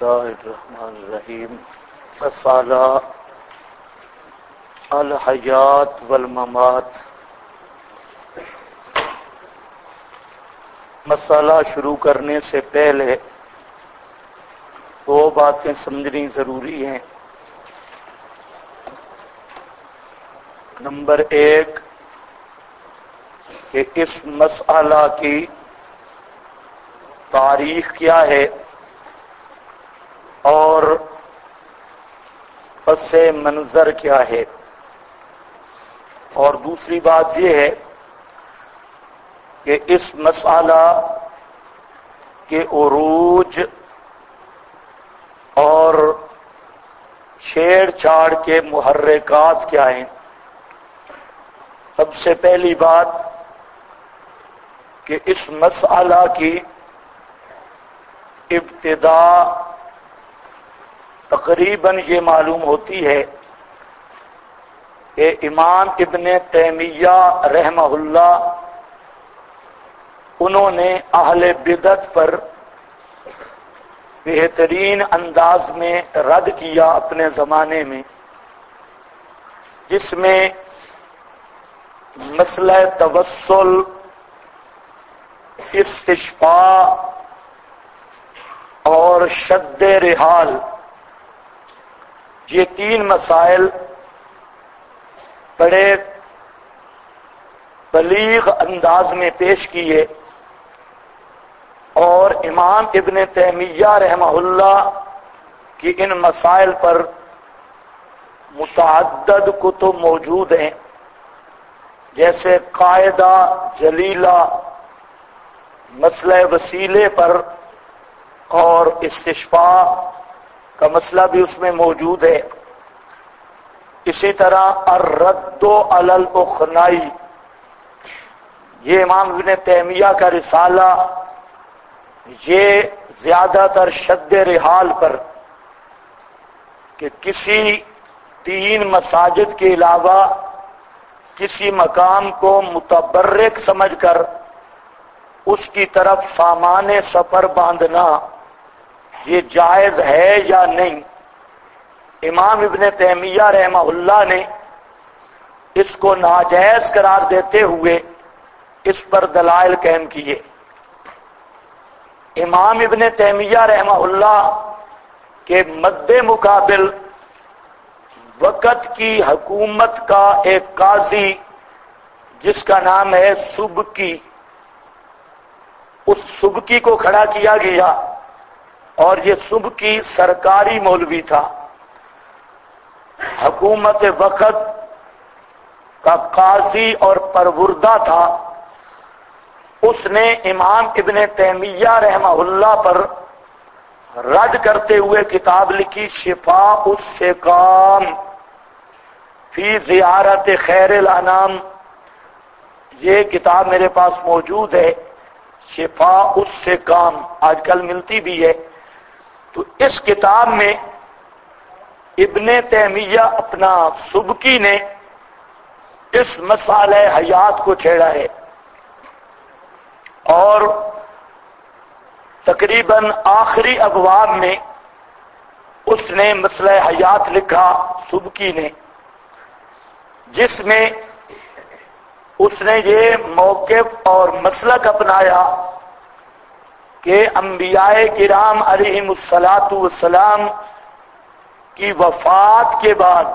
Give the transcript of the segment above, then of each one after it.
اللہ الرحمن الرحیم. مسئلہ الحیات والممات. مسئلہ شروع کرنے سے پہلے دو باتیں سمجھنی ضروری ہیں. نمبر ایک کہ اس مسئلہ کی تاریخ کیا ہے اور پس منظر کیا ہے، اور دوسری بات یہ ہے کہ اس مسئلہ کے عروج اور چھیڑ چھاڑ کے محرکات کیا ہیں. سب سے پہلی بات کہ اس مسئلہ کی ابتدا تقریباً یہ معلوم ہوتی ہے کہ امام ابن تیمیہ رحمہ اللہ انہوں نے اہل بدعت پر بہترین انداز میں رد کیا اپنے زمانے میں، جس میں مسئلہ توسل، استشفاء اور شد رحال، یہ تین مسائل بڑے بلیغ انداز میں پیش کیے، اور امام ابن تیمیہ رحمہ اللہ کی ان مسائل پر متعدد کتب موجود ہیں، جیسے قاعدہ جلیلہ مسئلہ وسیلے پر، اور استشفاء کا مسئلہ بھی اس میں موجود ہے. اسی طرح الرد علی الاخنائی، یہ امام ابن تیمیہ کا رسالہ، یہ زیادہ تر شد رحال پر کہ کسی تین مساجد کے علاوہ کسی مقام کو متبرک سمجھ کر اس کی طرف سامان سفر باندھنا یہ جائز ہے یا نہیں. امام ابن تیمیہ رحمہ اللہ نے اس کو ناجائز قرار دیتے ہوئے اس پر دلائل قائم کیے. امام ابن تیمیہ رحمہ اللہ کے مد مقابل وقت کی حکومت کا ایک قاضی جس کا نام ہے سبکی، اس سبکی کو کھڑا کیا گیا، اور یہ سبکی سرکاری مولوی تھا، حکومت وقت کا قاضی اور پروردہ تھا. اس نے امام ابن تیمیہ رحمہ اللہ پر رد کرتے ہوئے کتاب لکھی شفاء السقام فی زیارت خیر الانام. یہ کتاب میرے پاس موجود ہے، شفاء السقام، آج کل ملتی بھی ہے. تو اس کتاب میں ابن تیمیہ اپنا سبکی نے اس مسئلہ حیات کو چھیڑا ہے، اور تقریباً آخری ابواب میں اس نے مسئلہ حیات لکھا سبکی نے، جس میں اس نے یہ موقف اور مسلک اپنایا کہ انبیاء کرام علیہم الصلاۃ والسلام کی وفات کے بعد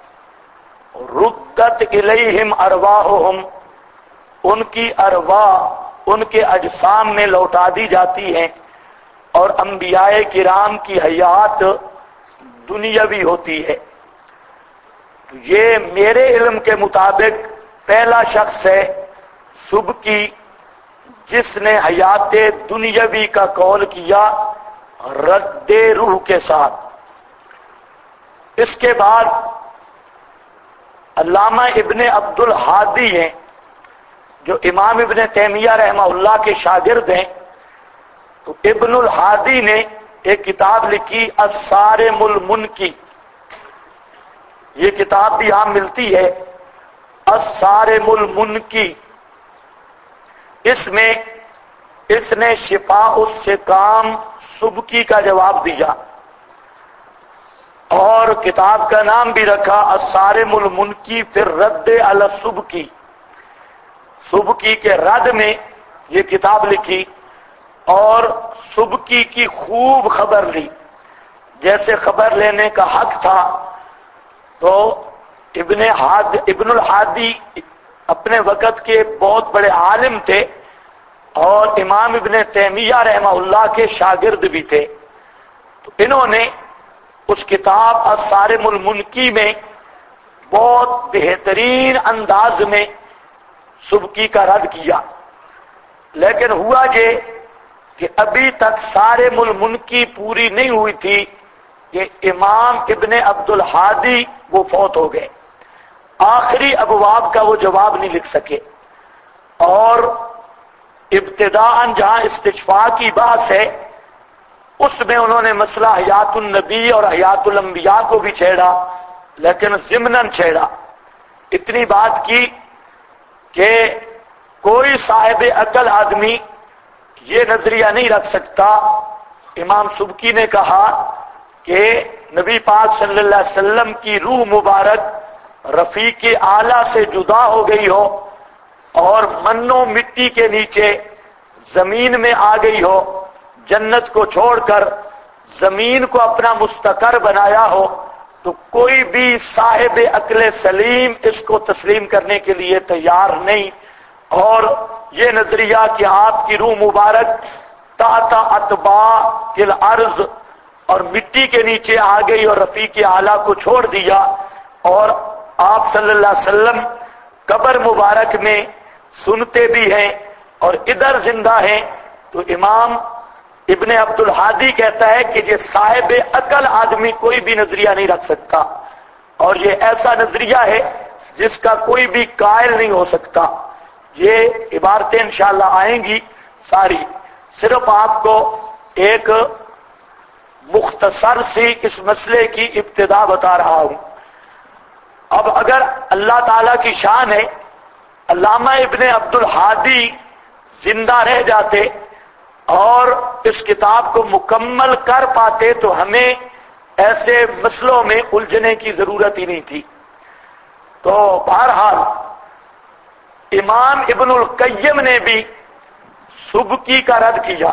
ردت الیہم ارواحہم، ان کی ارواح ان کے اجسام میں لوٹا دی جاتی ہیں، اور انبیاء کرام کی حیات دنیاوی ہوتی ہے. یہ میرے علم کے مطابق پہلا شخص ہے سبکی جس نے حیات دنیاوی کا قول کیا رد روح کے ساتھ. اس کے بعد علامہ ابن عبد الہادی ہیں جو امام ابن تیمیہ رحمہ اللہ کے شاگرد ہیں. تو ابن الہادی نے ایک کتاب لکھی الصارم المنکی، یہ کتاب بھی یہاں ملتی ہے، الصارم المنکی. اس میں اس نے شفاء السقام سبکی کا جواب دیا اور کتاب کا نام بھی رکھا الصارم المنکی فی الرد علی السبکی، سبکی کے رد میں یہ کتاب لکھی اور سبکی کی خوب خبر لی، جیسے خبر لینے کا حق تھا۔ تو ابن الحادی اپنے وقت کے بہت بڑے عالم تھے اور امام ابن تیمیہ رحمہ اللہ کے شاگرد بھی تھے، تو انہوں نے اس کتاب الصارم المنکی میں بہت بہترین انداز میں سبکی کا رد کیا۔ لیکن ہوا یہ کہ ابھی تک صارم المنکی پوری نہیں ہوئی تھی کہ امام ابن عبد الحادی وہ فوت ہو گئے، آخری ابواب کا وہ جواب نہیں لکھ سکے، اور ابتداءً جہاں استشفاء کی بحث ہے اس میں انہوں نے مسئلہ حیات النبی اور حیات الانبیاء کو بھی چھیڑا، لیکن ضمناً چھیڑا۔ اتنی بات کی کہ کوئی صاحب عقل آدمی یہ نظریہ نہیں رکھ سکتا۔ امام سبکی نے کہا کہ نبی پاک صلی اللہ علیہ وسلم کی روح مبارک رفیق اعلیٰ سے جدا ہو گئی ہو اور منو مٹی کے نیچے زمین میں آ گئی ہو، جنت کو چھوڑ کر زمین کو اپنا مستقر بنایا ہو، تو کوئی بھی صاحب عقل سلیم اس کو تسلیم کرنے کے لیے تیار نہیں۔ اور یہ نظریہ کہ آپ کی روح مبارک تحت اتباع الارض اور مٹی کے نیچے آ گئی اور رفیق اعلیٰ کو چھوڑ دیا، اور آپ صلی اللہ علیہ وسلم قبر مبارک میں سنتے بھی ہیں اور ادھر زندہ ہیں، تو امام ابن عبد الحادی کہتا ہے کہ یہ صاحب عقل آدمی کوئی بھی نظریہ نہیں رکھ سکتا، اور یہ ایسا نظریہ ہے جس کا کوئی بھی قائل نہیں ہو سکتا۔ یہ عبارتیں انشاءاللہ آئیں گی ساری، صرف آپ کو ایک مختصر سی اس مسئلے کی ابتدا بتا رہا ہوں۔ اب اگر اللہ تعالی کی شان ہے، علامہ ابن عبد الحادی زندہ رہ جاتے اور اس کتاب کو مکمل کر پاتے تو ہمیں ایسے مسئلوں میں الجھنے کی ضرورت ہی نہیں تھی۔ تو بہرحال امام ابن القیم نے بھی سبکی کا رد کیا،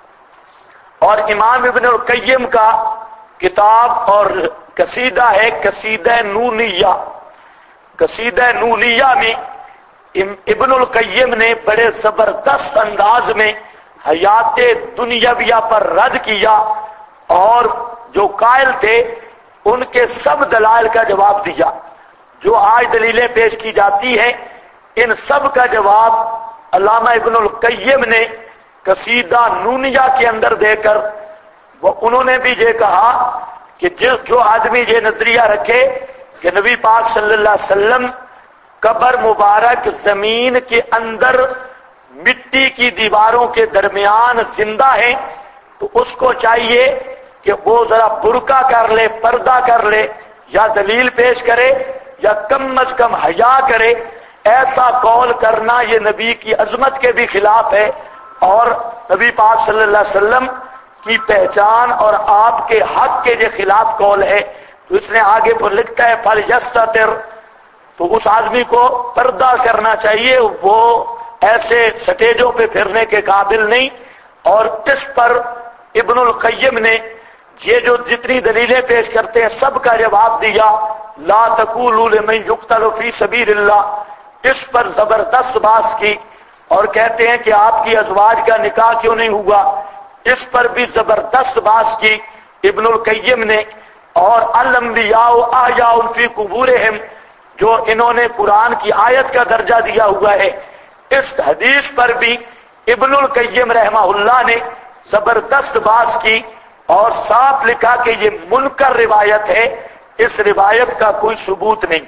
اور امام ابن القیم کا کتاب اور قصیدہ ہے قصیدہ نونیہ۔ قصیدہ نونیہ میں ابن القیم نے بڑے زبردست انداز میں حیات دنیاویہ پر رد کیا، اور جو قائل تھے ان کے سب دلائل کا جواب دیا۔ جو آج دلیلیں پیش کی جاتی ہیں ان سب کا جواب علامہ ابن القیم نے قصیدہ نونیہ کے اندر دے کر انہوں نے بھی یہ کہا کہ جو آدمی یہ نظریہ رکھے کہ نبی پاک صلی اللہ علیہ وسلم قبر مبارک زمین کے اندر مٹی کی دیواروں کے درمیان زندہ ہیں، تو اس کو چاہیے کہ وہ ذرا برقع کر لے، پردہ کر لے، یا دلیل پیش کرے یا کم از کم حیا کرے۔ ایسا قول کرنا یہ نبی کی عظمت کے بھی خلاف ہے، اور نبی پاک صلی اللہ علیہ وسلم کی پہچان اور آپ کے حق کے جو خلاف قول ہے۔ تو اس نے آگے پر لکھتا ہے فَلْيَسْتَتِرْ، تو اس آدمی کو پردہ کرنا چاہیے، وہ ایسے سٹیجوں پہ پھرنے کے قابل نہیں۔ اور اس پر ابن القیم نے یہ جو جتنی دلیلیں پیش کرتے ہیں سب کا جواب دیا۔ لا تقولوا لمن يقتل في سبيل اللہ، اس پر زبردست بحث کی، اور کہتے ہیں کہ آپ کی ازواج کا نکاح کیوں نہیں ہوا، اس پر بھی زبردست بحث کی ابن القیم نے۔ اور الانبیاء احیاء فی قبورہم، جو انہوں نے قرآن کی آیت کا درجہ دیا ہوا ہے، اس حدیث پر بھی ابن القیم رحمہ اللہ نے زبردست بحث کی اور صاف لکھا کہ یہ منکر روایت ہے، اس روایت کا کوئی ثبوت نہیں۔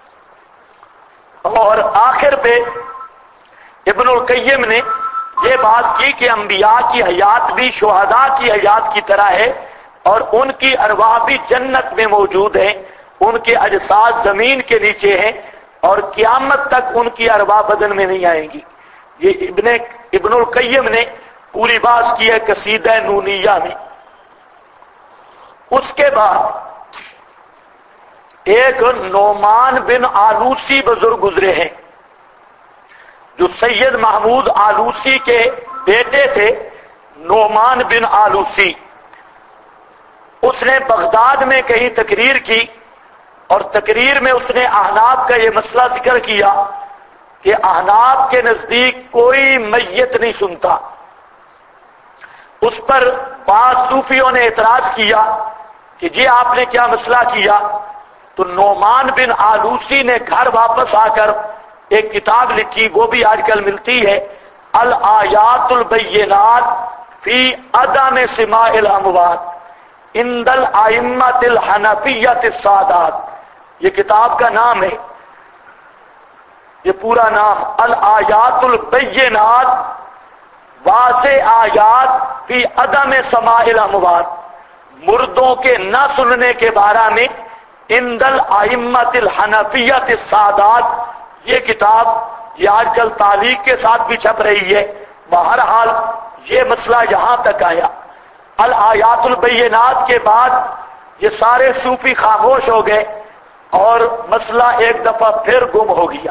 اور آخر پہ ابن القیم نے یہ بات کی کہ انبیاء کی حیات بھی شہداء کی حیات کی طرح ہے، اور ان کی ارواح بھی جنت میں موجود ہیں، ان کے اجساد زمین کے نیچے ہیں، اور قیامت تک ان کی ارواح بدن میں نہیں آئیں گی۔ یہ ابن القیم نے پوری بات کی ہے قصیدہ نونیہ میں۔ اس کے بعد ایک نعمان بن آلوسی بزرگ گزرے ہیں جو سید محمود آلوسی کے بیٹے تھے، نعمان بن آلوسی۔ اس نے بغداد میں کہیں تقریر کی اور تقریر میں اس نے احناف کا یہ مسئلہ ذکر کیا کہ احناف کے نزدیک کوئی میت نہیں سنتا۔ اس پر بعض صوفیوں نے اعتراض کیا کہ جی آپ نے کیا مسئلہ کیا؟ تو نعمان بن آلوسی نے گھر واپس آ کر ایک کتاب لکھی، وہ بھی آج کل ملتی ہے، الآیات البینات فی عدم سماع الاموات عند الائمۃ الحنفیۃ السادات۔ یہ کتاب کا نام ہے، یہ پورا نام الآیات البینات واضح آیات فی عدم سماع الاموات، مردوں کے نہ سننے کے بارے میں عند الائمۃ الحنفیۃ السادات۔ یہ کتاب یہ آج کل تعلیق کے ساتھ بھی چھپ رہی ہے۔ بہرحال یہ مسئلہ یہاں تک آیا۔ الآیات البینات کے بعد یہ سارے صوفی خاموش ہو گئے اور مسئلہ ایک دفعہ پھر گم ہو گیا۔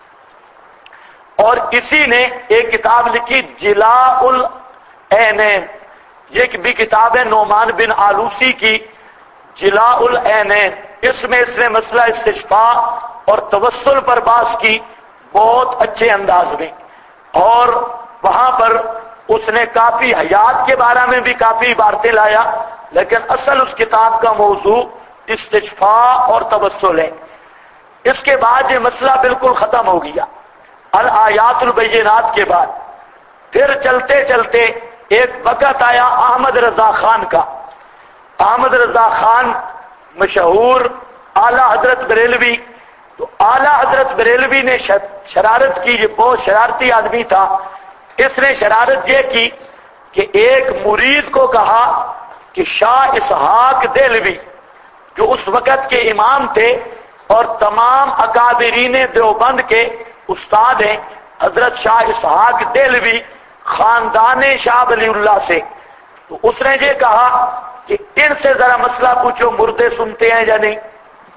اور کسی نے ایک کتاب لکھی جلاء العینین، یہ بھی کتاب ہے نعمان بن آلوسی کی، جلاء العینین۔ اس میں اس نے مسئلہ استشفاء اور توسل پر بحث کی بہت اچھے انداز میں، اور وہاں پر اس نے کافی حیات کے بارے میں بھی کافی عبارتیں لایا، لیکن اصل اس کتاب کا موضوع استشفاء اور توسل ہے۔ اس کے بعد یہ مسئلہ بالکل ختم ہو گیا الآیات البینات کے بعد۔ پھر چلتے چلتے ایک وقت آیا احمد رضا خان کا۔ احمد رضا خان مشہور اعلی حضرت بریلوی، تو اعلی حضرت بریلوی نے شرارت کی، یہ بہت شرارتی آدمی تھا۔ اس نے شرارت یہ کی کہ ایک مرید کو کہا کہ شاہ اسحاق دہلوی جو اس وقت کے امام تھے اور تمام اکابرین دیوبند کے استاد ہیں، حضرت شاہ اسحاق دہلوی خاندان شاہ ولی اللہ سے، تو اس نے یہ کہا کہ ان سے ذرا مسئلہ پوچھو مردے سنتے ہیں یا نہیں۔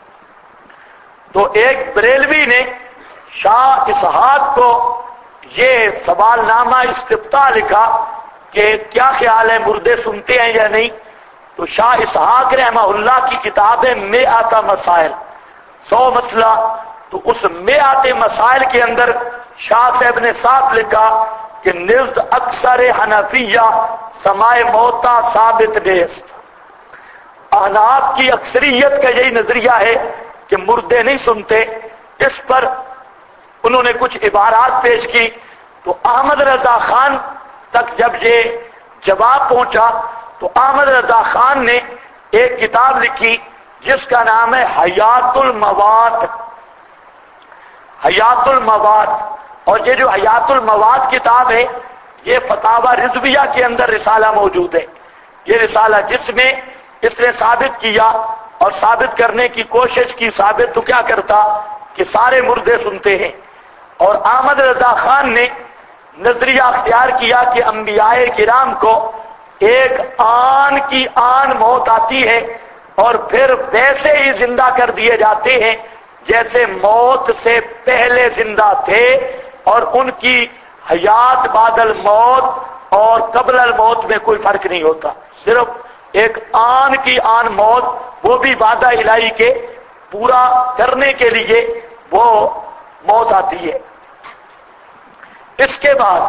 تو ایک بریلوی نے شاہ اسحاق کو یہ سوال نامہ استفتاء لکھا کہ کیا خیال ہے مردے سنتے ہیں یا نہیں؟ تو شاہ اسحاق رحمہ اللہ کی کتاب ہے مئات مسائل، 100 مسئلہ، تو اس مئات مسائل کے اندر شاہ صاحب نے صاف لکھا کہ نزد اکثر حنفیہ سماع موتا ثابت نیست۔ احناف کی اکثریت کا یہی نظریہ ہے کہ مردے نہیں سنتے۔ اس پر انہوں نے کچھ عبارات پیش کی، تو احمد رضا خان تک جب یہ جواب پہنچا تو احمد رضا خان نے ایک کتاب لکھی جس کا نام ہے حیات المواد۔ حیات المواد، اور یہ جو حیات المواد کتاب ہے یہ فتاوی رضویہ کے اندر رسالہ موجود ہے۔ یہ رسالہ جس میں اس نے ثابت کیا اور ثابت کرنے کی کوشش کی، ثابت تو کیا کرتا کہ سارے مردے سنتے ہیں۔ اور احمد رضا خان نے نظریہ اختیار کیا کہ انبیاء کرام کو ایک آن کی آن موت آتی ہے اور پھر ویسے ہی زندہ کر دیے جاتے ہیں جیسے موت سے پہلے زندہ تھے، اور ان کی حیات بعد الموت اور قبل الموت میں کوئی فرق نہیں ہوتا، صرف ایک آن کی آن موت، وہ بھی وعدہ الہی کے پورا کرنے کے لیے وہ موت آتی ہے۔ اس کے بعد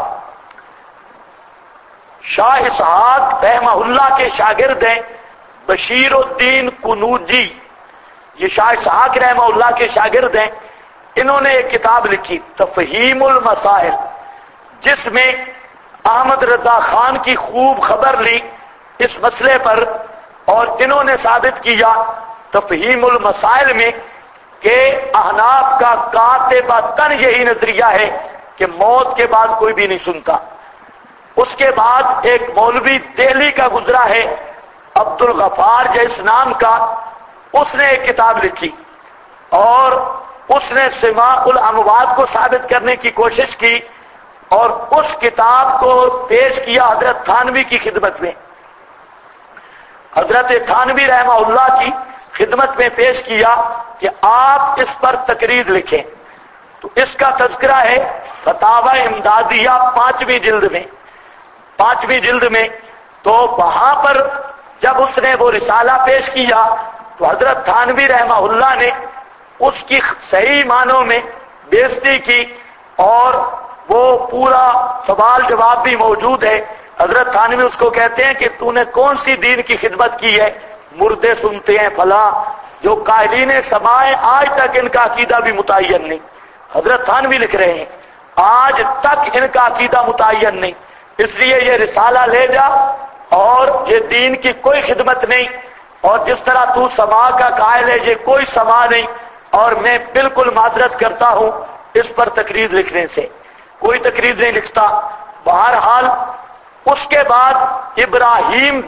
شاہ اسحاق رحمہ اللہ کے شاگرد ہیں بشیر الدین کنوجی، یہ شاہ اسحاق رحمہ اللہ کے شاگرد ہیں۔ انہوں نے ایک کتاب لکھی تفہیم المسائل، جس میں احمد رضا خان کی خوب خبر لی اس مسئلے پر، اور انہوں نے ثابت کیا تفہیم المسائل میں کہ احناف کا قاطبتاً یہی نظریہ ہے کہ موت کے بعد کوئی بھی نہیں سنتا۔ اس کے بعد ایک مولوی دہلی کا گزرا ہے عبد الغفار جیس نام کا، اس نے ایک کتاب لکھی اور اس نے سماع الاموات کو ثابت کرنے کی کوشش کی، اور اس کتاب کو پیش کیا حضرت تھانوی کی خدمت میں۔ حضرت تھانوی رحمہ اللہ کی خدمت میں پیش کیا کہ آپ اس پر تقریر لکھیں، تو اس کا تذکرہ ہے فتاوی امدادیہ 5ویں جلد میں. تو وہاں پر جب اس نے وہ رسالہ پیش کیا تو حضرت تھانوی رحمہ اللہ نے اس کی صحیح معنوں میں بےعزتی کی، اور وہ پورا سوال جواب بھی موجود ہے. حضرت تھانوی اس کو کہتے ہیں کہ تو نے کون سی دین کی خدمت کی ہے، مردے سنتے ہیں فلاں، جو قائلین سماع آج تک ان کا عقیدہ بھی متعین نہیں. حضرت تھانوی لکھ رہے ہیں آج تک ان کا عقیدہ متعین نہیں، اس لیے یہ رسالہ لے جا، اور یہ دین کی کوئی خدمت نہیں، اور جس طرح تو سماع کا قائل ہے یہ کوئی سماع نہیں، اور میں بالکل معذرت کرتا ہوں اس پر تقریر لکھنے سے، کوئی تقریر نہیں لکھتا. بہرحال اس کے بعد ابراہیم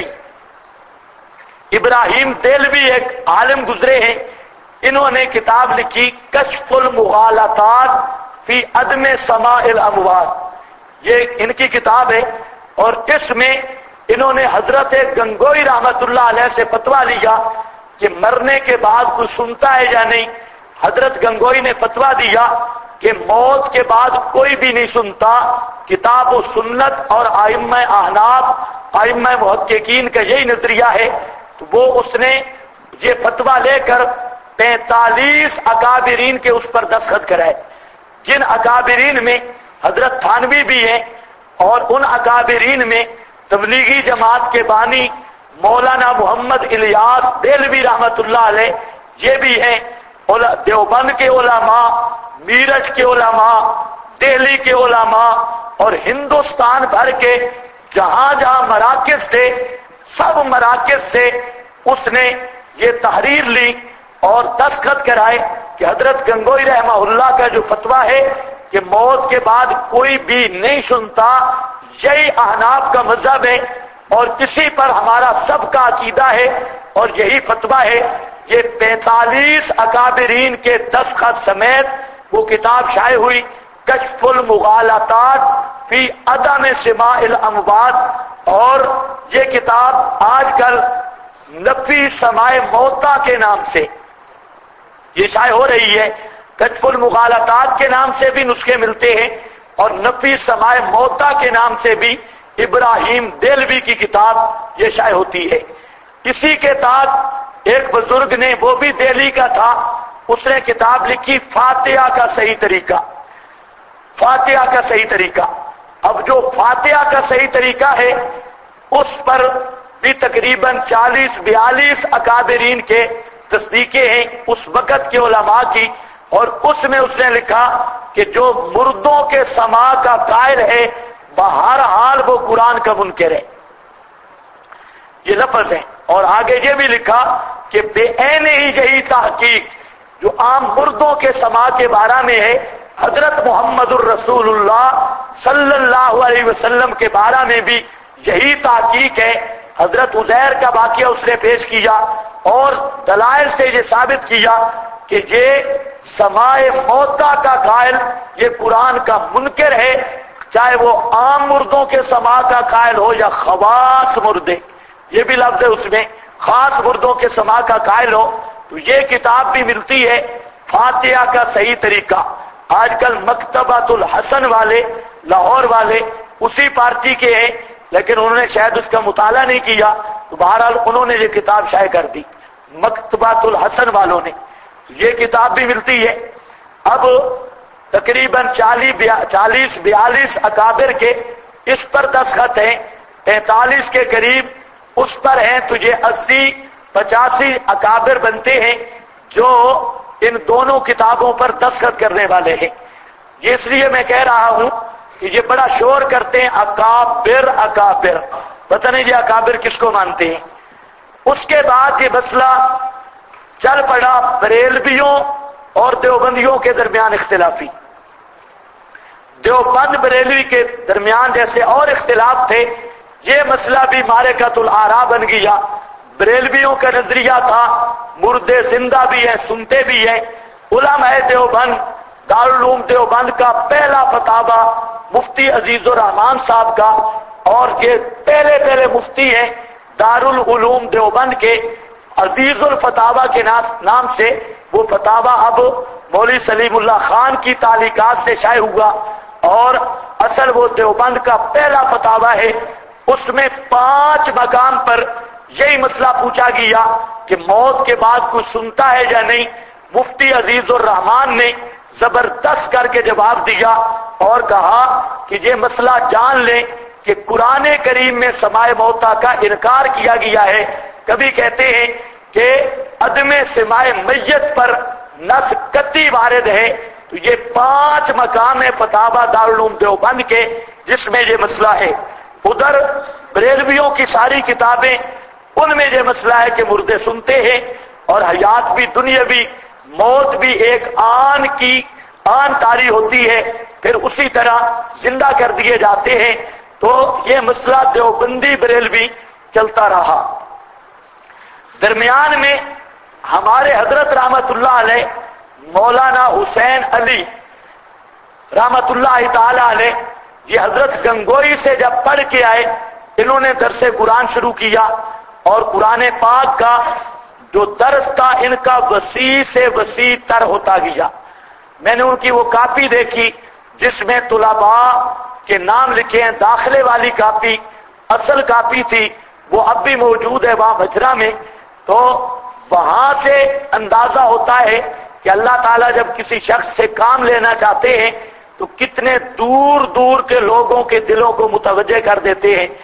دہلوی ایک عالم گزرے ہیں، انہوں نے کتاب لکھی کشف المغالطات فی عدم سماع الاموات، یہ ان کی کتاب ہے. اور اس میں انہوں نے حضرت گنگوئی رحمت اللہ علیہ سے فتویٰ لیا کہ مرنے کے بعد کوئی سنتا ہے یا نہیں. حضرت گنگوئی نے فتویٰ دیا کہ موت کے بعد کوئی بھی نہیں سنتا، کتاب و سنت اور ائمہ احناف ائمہ محققین کا یہی نظریہ ہے. تو وہ اس نے یہ فتویٰ لے کر 45 اکابرین کے اس پر دستخط کرائے، جن اکابرین میں حضرت تھانوی بھی ہیں، اور ان اکابرین میں تبلیغی جماعت کے بانی مولانا محمد الیاس دہلوی رحمت اللہ علیہ یہ بھی ہیں، دیوبند کے علماء، میرٹھ کے علماء، دہلی کے علماء، اور ہندوستان بھر کے جہاں جہاں مراکز تھے سب مراکز سے اس نے یہ تحریر لی اور دستخط کرائے کہ حضرت گنگوئی رحمہ اللہ کا جو فتویٰ ہے کہ موت کے بعد کوئی بھی نہیں سنتا، یہی احناف کا مذہب ہے، اور اسی پر ہمارا سب کا عقیدہ ہے، اور یہی فتویٰ ہے. یہ 45 اکابرین کے دستخط سمیت وہ کتاب شائع ہوئی کشف المغالطات فی عدم سماع الاموات، اور یہ کتاب آج کل نفی سماع موتا کے نام سے یہ شائع ہو رہی ہے. کشف المغالطات کے نام سے بھی نسخے ملتے ہیں، اور نفی سماع موتا کے نام سے بھی ابراہیم دہلوی کی کتاب یہ شائع ہوتی ہے. اسی کے ساتھ ایک بزرگ نے، وہ بھی دہلی کا تھا، اس نے کتاب لکھی فاتحہ کا صحیح طریقہ. اب جو فاتحہ کا صحیح طریقہ ہے اس پر بھی تقریباً 40-42 اکابرین کے تصدیقیں ہیں اس وقت کے علماء کی، اور اس میں اس نے لکھا کہ جو مردوں کے سماع کا قائل ہے بہرحال وہ قرآن کا منکر ہے، یہ لفظ ہے. اور آگے یہ بھی لکھا کہ بے عین ہی یہی تحقیق جو عام مردوں کے سماع کے بارے میں ہے حضرت محمد الرسول اللہ صلی اللہ علیہ وسلم کے بارے میں بھی یہی تحقیق ہے. حضرت عزیر کا واقعہ اس نے پیش کیا اور دلائل سے یہ ثابت کیا کہ یہ سماع موتا کا قائل یہ قرآن کا منکر ہے، چاہے وہ عام مردوں کے سماع کا قائل ہو یا خواص مردے، یہ بھی لفظ ہے اس میں، خاص مردوں کے سماع کا قائل ہو. تو یہ کتاب بھی ملتی ہے فاتحہ کا صحیح طریقہ. آج کل مکتبۃ الحسن والے لاہور والے اسی پارٹی کے ہیں، لیکن انہوں نے شاید اس کا مطالعہ نہیں کیا، تو بہرحال انہوں نے یہ کتاب شائع کر دی مکتبۃ الحسن والوں نے. یہ کتاب بھی ملتی ہے. اب تقریباً 40-42 اکابر کے اس پر دستخط ہیں، 45 کے قریب اس پر ہیں، تو یہ 80-85 اکابر بنتے ہیں جو ان دونوں کتابوں پر دستخط کرنے والے ہیں. یہ اس لیے میں کہہ رہا ہوں کہ یہ بڑا شور کرتے ہیں اکابر، پتہ نہیں یہ اکابر کس کو مانتے ہیں. اس کے بعد یہ مسئلہ چل پڑا بریلویوں اور دیوبندیوں کے درمیان اختلافی. دیوبند بریلوی کے درمیان جیسے اور اختلاف تھے، یہ مسئلہ بھی معرکۃ الآراء بن گیا. بریلویوں کا نظریہ تھا مردے زندہ بھی ہیں، سنتے بھی ہیں. علماء دیوبند دارالعلوم دیوبند کا پہلا فتاوی مفتی عزیز الرحمان صاحب کا، اور یہ پہلے مفتی ہیں دارالعلوم دیوبند کے، عزیز الفتاوی کے نام سے وہ فتاوا اب مولوی سلیم اللہ خان کی تعلیقات سے شائع ہوا، اور اصل وہ دیوبند کا پہلا فتاوا ہے۔ اس میں 5 مقام پر یہی مسئلہ پوچھا گیا کہ موت کے بعد کچھ سنتا ہے یا نہیں۔ مفتی عزیز الرحمان نے زبردست کر کے جواب دیا اور کہا کہ یہ مسئلہ جان لیں کہ قرآن کریم میں سماع موتا کا انکار کیا گیا ہے۔ کبھی کہتے ہیں کہ عدم سماع میت پر نص قطعی وارد ہے، تو یہ 5 مقام ہے فتاوا دارالعلوم دیوبند کے جس میں یہ مسئلہ ہے۔ ادھر بریلویوں کی ساری کتابیں، ان میں یہ مسئلہ ہے کہ مردے سنتے ہیں، اور حیات بھی دنیاوی، موت بھی ایک آن طاری ہوتی ہے، پھر اسی طرح زندہ کر دیے جاتے ہیں۔ تو یہ مسئلہ دیوبندی بریلوی چلتا رہا۔ درمیان میں ہمارے حضرت رحمت اللہ علیہ مولانا حسین علی رحمت اللہ تعالی علیہ، یہ حضرت گنگوئی سے جب پڑھ کے آئے، انہوں نے درس قرآن شروع کیا، اور قرآن پاک کا جو درس تھا ان کا وسیع سے وسیع تر ہوتا گیا۔ میں نے ان کی وہ کاپی دیکھی جس میں طلباء کے نام لکھے ہیں، داخلے والی کاپی اصل کاپی تھی، وہ اب بھی موجود ہے وہاں بجرا میں۔ تو وہاں سے اندازہ ہوتا ہے کہ اللہ تعالیٰ جب کسی شخص سے کام لینا چاہتے ہیں تو کتنے دور دور کے لوگوں کے دلوں کو متوجہ کر دیتے ہیں۔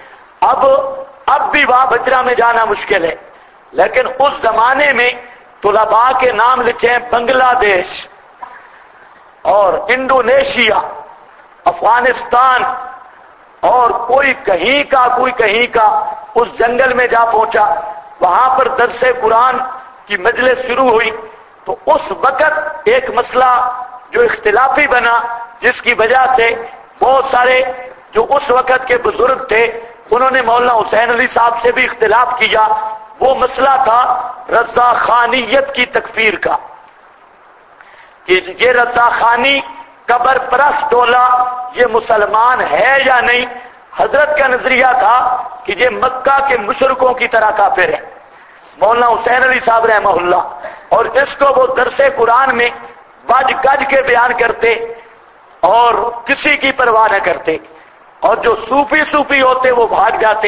اب بھی وہاں بجرا میں جانا مشکل ہے، لیکن اس زمانے میں طلباء کے نام لکھے ہیں بنگلہ دیش اور انڈونیشیا، افغانستان، اور کوئی کہیں کا کوئی کہیں کا۔ اس جنگل میں جا پہنچا، وہاں پر درس قرآن کی مجلس شروع ہوئی، تو اس وقت ایک مسئلہ جو اختلافی بنا، جس کی وجہ سے بہت سارے جو اس وقت کے بزرگ تھے انہوں نے مولانا حسین علی صاحب سے بھی اختلاف کیا۔ وہ مسئلہ تھا رضا خانیت کی تکفیر کا، کہ یہ رضا خانی قبر پرست ٹولہ یہ مسلمان ہے یا نہیں۔ حضرت کا نظریہ تھا کہ یہ مکہ کے مشرکوں کی طرح کافر ہے، مولانا حسین علی صاحب رحمہ اللہ، اور اس کو وہ درس قرآن میں بج گج کے بیان کرتے اور کسی کی پرواہ نہ کرتے، اور جو صوفی ہوتے وہ بھاگ جاتے،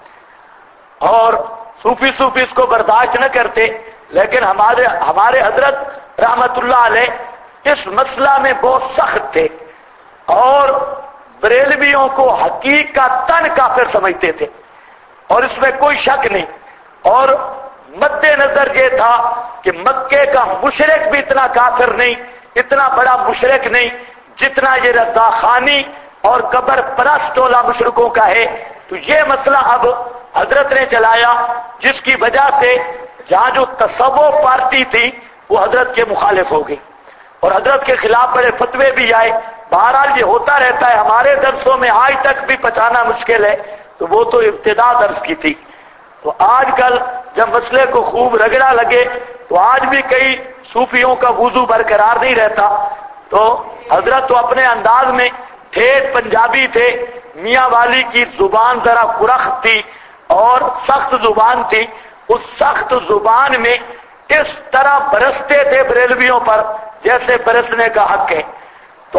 اور صوفی اس کو برداشت نہ کرتے۔ لیکن ہمارے حضرت رحمت اللہ علیہ اس مسئلہ میں بہت سخت تھے، اور بریلویوں کو حقیقتاً کافر سمجھتے تھے، اور اس میں کوئی شک نہیں۔ اور مد نظر یہ تھا کہ مکے کا مشرک بھی اتنا کافر نہیں، اتنا بڑا مشرک نہیں جتنا یہ رضا خانی اور قبر پرست ٹولہ مشرکوں کا ہے۔ تو یہ مسئلہ اب حضرت نے چلایا، جس کی وجہ سے جہاں جو تصوف پارٹی تھی وہ حضرت کے مخالف ہو گئی، اور حضرت کے خلاف بڑے فتوے بھی آئے۔ بہرحال یہ ہوتا رہتا ہے، ہمارے درسوں میں آج تک بھی پہچانا مشکل ہے، تو وہ تو ابتدا درس کی تھی۔ تو آج کل جب مسئلے کو خوب رگڑا لگے تو آج بھی کئی صوفیوں کا وضو برقرار نہیں رہتا۔ تو حضرت تو اپنے انداز میں ٹھیٹ پنجابی تھے، میاں والی کی زبان ذرا خرخت تھی اور سخت زبان تھی، اس سخت زبان میں اس طرح برستے تھے بریلویوں پر جیسے برسنے کا حق ہے۔ تو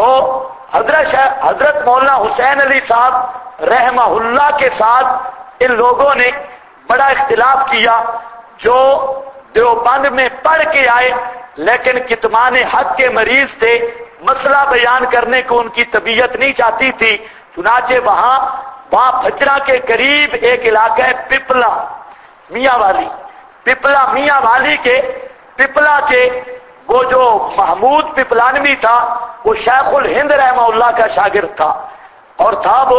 حضرت مولانا حسین علی صاحب رحمہ اللہ کے ساتھ ان لوگوں نے بڑا اختلاف کیا، جو دیوبند میں پڑھ کے آئے لیکن کتمان حق کے مریض تھے، مسئلہ بیان کرنے کو ان کی طبیعت نہیں چاہتی تھی، چنانچہ وہاں بھجرا کے قریب ایک علاقہ ہے پپلا میاں والی، پپلا میاں والی کے پپلا کے وہ جو محمود پپلانوی تھا وہ شیخ الہند رحمہ اللہ کا شاگرد تھا، اور تھا وہ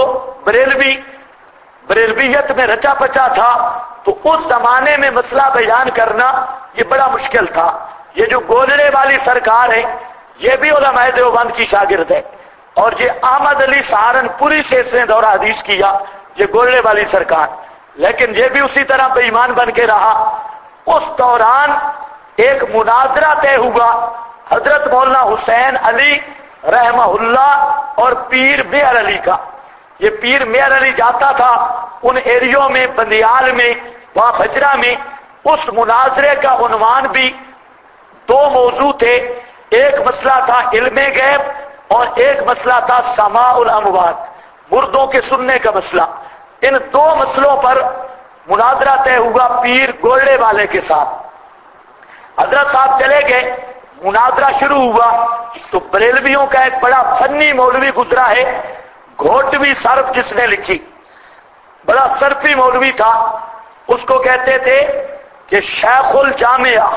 بریلویت میں رچا پچا تھا۔ تو اس زمانے میں مسئلہ بیان کرنا یہ بڑا مشکل تھا۔ یہ جو گولڑے والی سرکار ہے یہ بھی علماء دیوبند کی شاگرد ہے، اور یہ احمد علی سہارنپوری سے اس نے دورہ حدیث کیا، یہ گولڑے والی سرکار، لیکن یہ بھی اسی طرح بے ایمان بن کے رہا۔ اس دوران ایک مناظرہ طے ہوا حضرت مولانا حسین علی رحمہ اللہ اور پیر مہر علی کا۔ یہ پیر مہر علی جاتا تھا ان ایریوں میں، بندیال میں، وہاں بجرا میں۔ اس مناظرے کا عنوان بھی دو موضوع تھے، ایک مسئلہ تھا علم غیب اور ایک مسئلہ تھا سماع الاموات، مردوں کے سننے کا مسئلہ۔ ان دو مسئلوں پر مناظرہ طے ہوا پیر گولڑے والے کے ساتھ۔ حضرت صاحب چلے گئے، مناظرہ شروع ہوا تو بریلویوں کا ایک بڑا فنی مولوی گزرا ہے، گھوٹوی صرف جس نے لکھی، بڑا صرفی مولوی تھا، اس کو کہتے تھے کہ شیخ الجامعہ،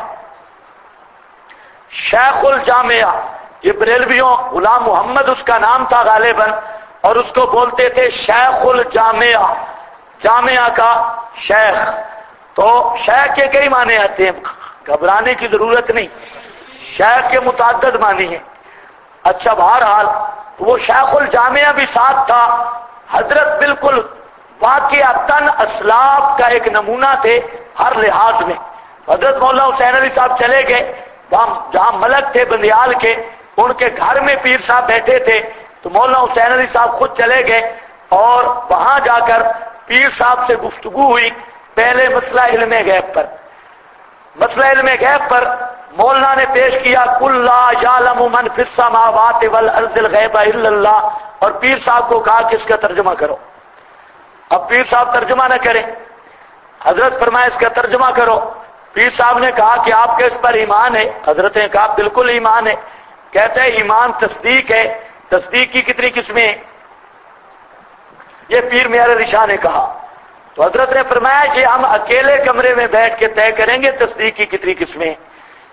شیخ الجامعہ۔ یہ بریلویوں غلام محمد اس کا نام تھا غالباً، اور اس کو بولتے تھے شیخ الجامعہ، جامعہ کا شیخ۔ تو شیخ کے کئی معنی آتے ہیں، گھبرانے کی ضرورت نہیں، شیخ کے متعدد معنی ہیں۔ اچھا بہرحال وہ شیخ الجامعہ بھی ساتھ تھا۔ حضرت بالکل واقعتاً اسلاف کا ایک نمونہ تھے ہر لحاظ میں۔ حضرت مولانا حسین علی صاحب چلے گئے، وہاں جہاں ملک تھے بندیال کے، ان کے گھر میں پیر صاحب بیٹھے تھے، تو مولانا حسین علی صاحب خود چلے گئے اور وہاں جا کر پیر صاحب سے گفتگو ہوئی۔ پہلے مسئلہ علم غیب پر، مسئلہ علم غیب پر مولانا نے پیش کیا قل لا یعلم من فی السماوات والارض الغیب الا اللہ، اور پیر صاحب کو کہا کہ اس کا ترجمہ کرو۔ اب پیر صاحب ترجمہ نہ کریں، حضرت فرمایا اس کا ترجمہ کرو۔ پیر صاحب نے کہا کہ آپ کے اس پر ایمان ہے؟ حضرت نے کہا بالکل ایمان ہے۔ کہتے ہیں ایمان تصدیق ہے، تصدیق کی کتنی قسمیں ہیں؟ یہ پیر میرے علی شاہ نے کہا۔ تو حضرت نے فرمایا یہ ہم اکیلے کمرے میں بیٹھ کے طے کریں گے تصدیق کی کتنی قسمیں ہیں۔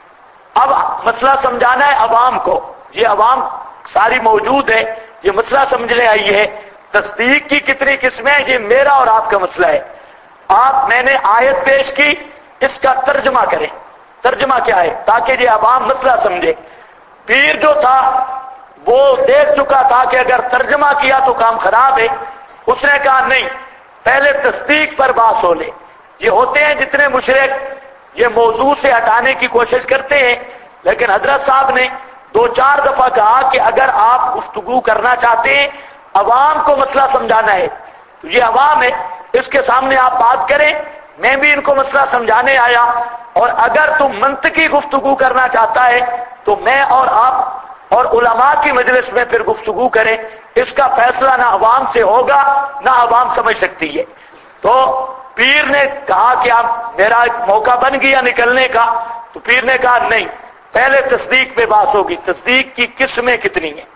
اب مسئلہ سمجھانا ہے عوام کو، یہ عوام ساری موجود ہے، یہ مسئلہ سمجھنے آئی ہے تصدیق کی کتنی قسمیں ہیں، یہ میرا اور آپ کا مسئلہ ہے۔ میں نے آیت پیش کی، اس کا ترجمہ کریں، ترجمہ کیا ہے، تاکہ یہ عوام مسئلہ سمجھے۔ پیر جو تھا وہ دیکھ چکا تھا کہ اگر ترجمہ کیا تو کام خراب ہے، اس نے کہا نہیں، پہلے تصدیق پر بات ہو لے۔ یہ ہوتے ہیں جتنے مشرک یہ موضوع سے ہٹانے کی کوشش کرتے ہیں، لیکن حضرت صاحب نے 2-4 دفعہ کہا کہ اگر آپ گفتگو کرنا چاہتے ہیں، عوام کو مسئلہ سمجھانا ہے، تو یہ عوام ہے، اس کے سامنے آپ بات کریں۔ میں بھی ان کو مسئلہ سمجھانے آیا، اور اگر تم منطقی گفتگو کرنا چاہتا ہے تو میں اور آپ اور علماء کی مجلس میں پھر گفتگو کریں، اس کا فیصلہ نہ عوام سے ہوگا نہ عوام سمجھ سکتی ہے۔ تو پیر نے کہا کہ اب میرا ایک موقع بن گیا نکلنے کا، تو پیر نے کہا نہیں، پہلے تصدیق پہ بات ہوگی، تصدیق کی قسمیں کتنی ہیں۔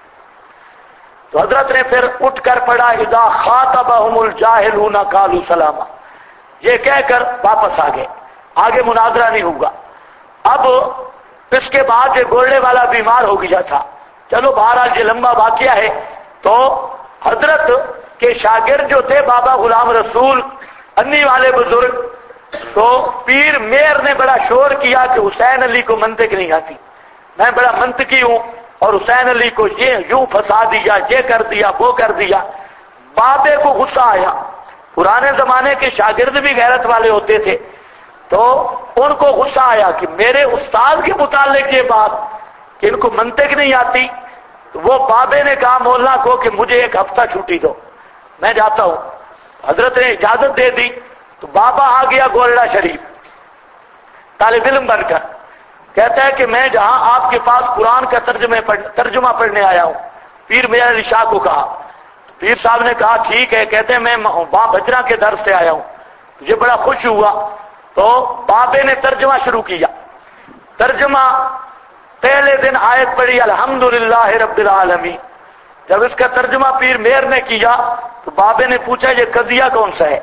تو حضرت نے پھر اٹھ کر پڑھا اذا خاطبهم الجاہلون قالوا سلاما، یہ کہہ کر واپس آ گئے، آگے مناظرہ نہیں ہوگا۔ اب اس کے بعد یہ گولڑے والا بیمار ہو گیا تھا، چلو بہرحال یہ لمبا واقعہ ہے۔ تو حضرت کے شاگرد جو تھے بابا غلام رسول انی والے بزرگ، تو پیر میر نے بڑا شور کیا کہ حسین علی کو منطق نہیں آتی، میں بڑا منطقی ہوں، اور حسین علی کو یہ یوں پھنسا دیا، یہ کر دیا، وہ کر دیا۔ بابے کو غصہ آیا، پرانے زمانے کے شاگرد بھی غیرت والے ہوتے تھے، تو ان کو غصہ آیا کہ میرے استاد کے متعلق یہ بات کہ ان کو منطق نہیں آتی۔ تو وہ بابے نے کہا مولانا کو کہ مجھے 1 ہفتہ چھٹی دو، میں جاتا ہوں۔ حضرت نے اجازت دے دی، تو بابا آ گیا گولڑا شریف طالب علم بن کر، کہتا ہے کہ میں جہاں آپ کے پاس قرآن کا ترجمہ پڑھنے آیا ہوں۔ پیر میرے علی شاہ کو کہا، پیر صاحب نے کہا ٹھیک ہے، کہتے ہیں میں وہاں بجرا کے درس سے آیا ہوں، مجھے بڑا خوش ہوا۔ تو بابے نے ترجمہ شروع کیا، ترجمہ پہلے دن آیت پڑھی الحمدللہ رب العالمین۔ جب اس کا ترجمہ پیر میر نے کیا تو بابے نے پوچھا یہ قضیہ کون سا ہے؟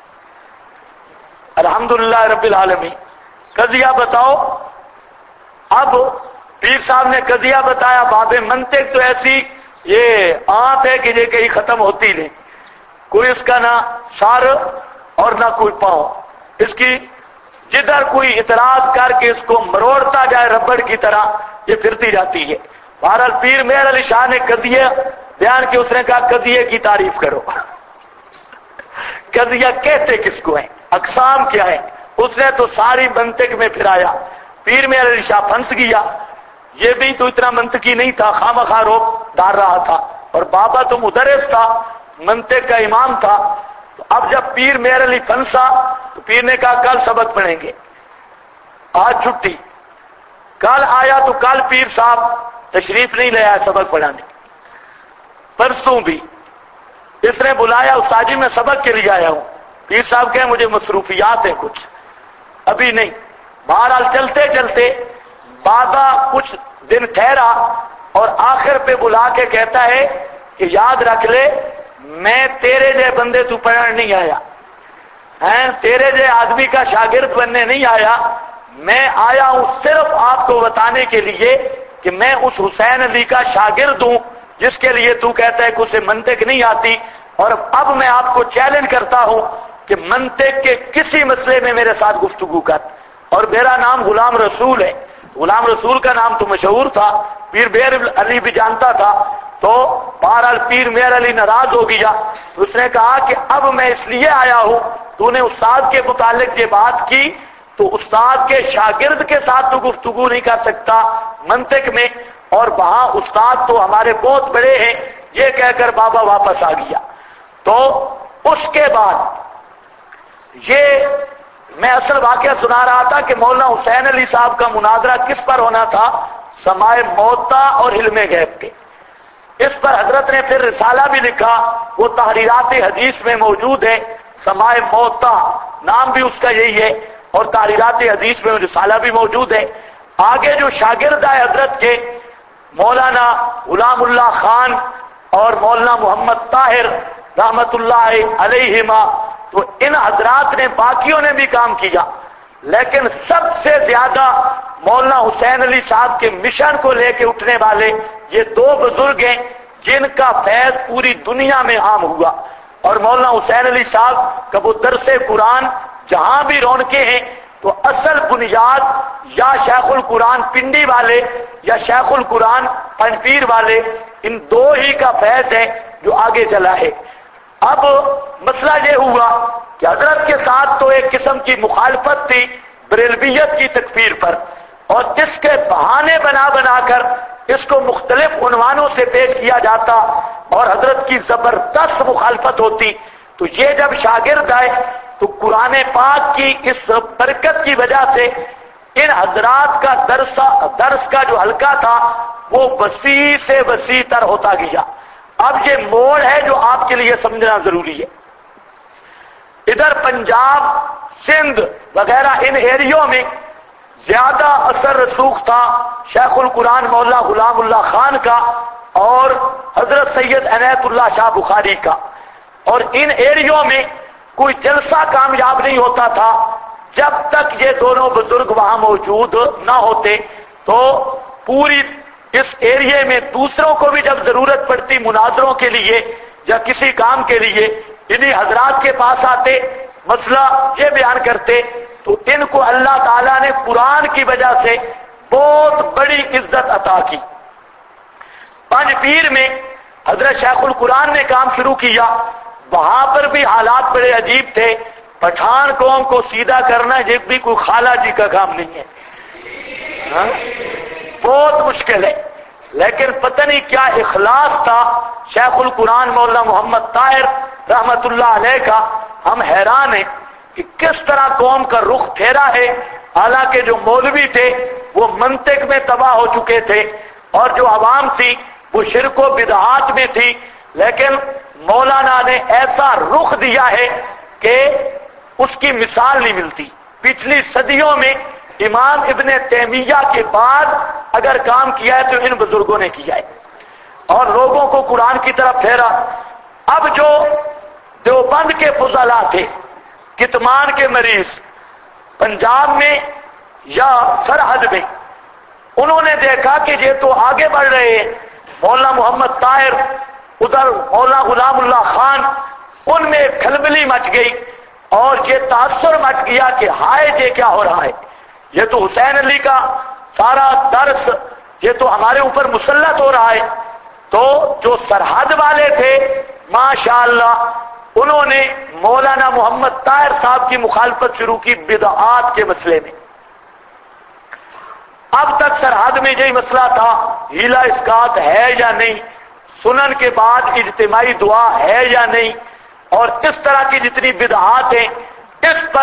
الحمدللہ رب العالمین، قضیہ بتاؤ۔ اب پیر صاحب نے قضیہ بتایا، بابے منطق تو ایسی یہ آنت ہے کہ یہ کہیں ختم ہوتی نہیں، کوئی اس کا نہ سر اور نہ کوئی پاؤں، اس کی جدھر کوئی اعتراض کر کے اس کو مروڑتا جائے ربڑ کی طرح یہ پھرتی جاتی ہے۔ بہرحال پیر میر علی شاہ نے قضیہ بیان کی، اس نے کہا قضیے کی تعریف کرو، قضیہ کہتے کس کو ہیں، اقسام کیا ہے؟ اس نے تو ساری منطق میں پھرایا۔ پیر میر علی شاہ پھنس گیا، یہ بھی تو اتنا منطقی نہیں تھا، خواہ روک ڈال رہا تھا، اور بابا تو مدرس تھا، منطق کا امام تھا۔ تو اب جب پیر میر علی پھنسا تو پیر نے کہا کل سبق پڑھیں گے، آج چھٹی، کل آیا تو کل پیر صاحب تشریف نہیں لے آیا سبق پڑھانے، پرسوں بھی اس نے بلایا، استاد جی میں سبق کے لیے آیا ہوں، پیر صاحب کہیں مجھے مصروفیات ہیں کچھ، ابھی نہیں۔ بہرحال چلتے چلتے بابا کچھ دن ٹھہرا اور آخر پہ بلا کے کہتا ہے کہ یاد رکھ لے میں تیرے جے بندے تو پڑھنے نہیں آیا ہیں، تیرے جے آدمی کا شاگرد بننے نہیں آیا، میں آیا ہوں صرف آپ کو بتانے کے لیے کہ میں اس حسین علی کا شاگرد ہوں جس کے لیے تو کہتا ہے کہ اسے منطق نہیں آتی، اور اب میں آپ کو چیلنج کرتا ہوں کہ منطق کے کسی مسئلے میں میرے ساتھ گفتگو کر، اور میرا نام غلام رسول ہے۔ غلام رسول کا نام تو مشہور تھا، پیر میر علی بھی جانتا تھا، تو بہرحال پیر میر علی ناراض ہو گیا، اس نے کہا کہ اب میں اس لیے آیا ہوں، تو نے استاد کے متعلق یہ بات کی تو استاد کے شاگرد کے ساتھ تو گفتگو نہیں کر سکتا منطق میں، اور وہاں استاد تو ہمارے بہت بڑے ہیں، یہ کہہ کر بابا واپس آ گیا۔ تو اس کے بعد یہ میں اصل واقعہ سنا رہا تھا کہ مولانا حسین علی صاحب کا مناظرہ کس پر ہونا تھا؟ سماع موتا اور علم غیب پہ۔ اس پر حضرت نے پھر رسالہ بھی لکھا، وہ تحریرات حدیث میں موجود ہے، سماع موتا نام بھی اس کا یہی ہے، اور تحریرات حدیث میں رسالہ بھی موجود ہے۔ آگے جو شاگرد آئے حضرت کے مولانا غلام اللہ خان اور مولانا محمد طاہر رحمت اللہ علیہما، تو ان حضرات نے باقیوں نے بھی کام کیا، لیکن سب سے زیادہ مولانا حسین علی صاحب کے مشن کو لے کے اٹھنے والے یہ دو بزرگ ہیں جن کا فیض پوری دنیا میں عام ہوا۔ اور مولانا حسین علی صاحب کا وہ درس قرآن جہاں بھی رونقیں ہیں، تو اصل بنیاد یا شیخ القرآن پنڈی والے یا شیخ القرآن پنپیر والے، ان دو ہی کا فیض ہے جو آگے چلا ہے۔ اب مسئلہ یہ ہوا کہ حضرت کے ساتھ تو ایک قسم کی مخالفت تھی بریلویت کی تکفیر پر، اور جس کے بہانے بنا بنا کر اس کو مختلف عنوانوں سے پیش کیا جاتا اور حضرت کی زبردست مخالفت ہوتی، تو یہ جب شاگرد آئے تو قرآن پاک کی اس برکت کی وجہ سے ان حضرات کا درس کا جو حلقہ تھا وہ وسیع سے وسیع تر ہوتا گیا۔ اب یہ موڑ ہے جو آپ کے لیے سمجھنا ضروری ہے۔ ادھر پنجاب، سندھ وغیرہ ان ایریوں میں زیادہ اثر رسوخ تھا شیخ القرآن مولا غلام اللہ خان کا اور حضرت سید عنایت اللہ شاہ بخاری کا، اور ان ایریوں میں کوئی جلسہ کامیاب نہیں ہوتا تھا جب تک یہ دونوں بزرگ وہاں موجود نہ ہوتے۔ تو پوری اس ایریے میں دوسروں کو بھی جب ضرورت پڑتی مناظروں کے لیے یا کسی کام کے لیے، انہی حضرات کے پاس آتے، مسئلہ یہ بیان کرتے، تو ان کو اللہ تعالیٰ نے قرآن کی وجہ سے بہت بڑی عزت عطا کی۔ پنج پیر میں حضرت شیخ القرآن نے کام شروع کیا، وہاں پر بھی حالات بڑے عجیب تھے۔ پٹھان قوم کو سیدھا کرنا یہ بھی کوئی خالہ جی کا کام نہیں ہے، بہت مشکل ہے، لیکن پتہ نہیں کیا اخلاص تھا شیخ القرآن مولانا محمد طاہر رحمت اللہ علیہ کا۔ ہم حیران ہیں کہ کس طرح قوم کا رخ پھیرا ہے، حالانکہ جو مولوی تھے وہ منطق میں تباہ ہو چکے تھے اور جو عوام تھی وہ شرک و بدعات میں تھی، لیکن مولانا نے ایسا رخ دیا ہے کہ اس کی مثال نہیں ملتی۔ پچھلی صدیوں میں امام ابن تیمیہ کے بعد اگر کام کیا ہے تو ان بزرگوں نے کیا ہے اور لوگوں کو قرآن کی طرف پھیرا۔ اب جو دیوبند کے فضلاء تھے، کتمان کے مریض پنجاب میں یا سرحد میں، انہوں نے دیکھا کہ یہ تو آگے بڑھ رہے ہیں، مولانا محمد طاہر، ادھر مولانا غلام اللہ خان، ان میں کھلبلی مچ گئی اور یہ تاثر مچ گیا کہ ہائے یہ کیا ہو رہا ہے، یہ تو حسین علی کا سارا درس یہ تو ہمارے اوپر مسلط ہو رہا ہے۔ تو جو سرحد والے تھے ماشاءاللہ انہوں نے مولانا محمد طاہر صاحب کی مخالفت شروع کی بدعات کے مسئلے میں۔ اب تک سرحد میں یہی مسئلہ تھا ہیلا اسقاط ہے یا نہیں، سنن کے بعد اجتماعی دعا ہے یا نہیں، اور اس طرح کی جتنی بدعات ہیں اس پر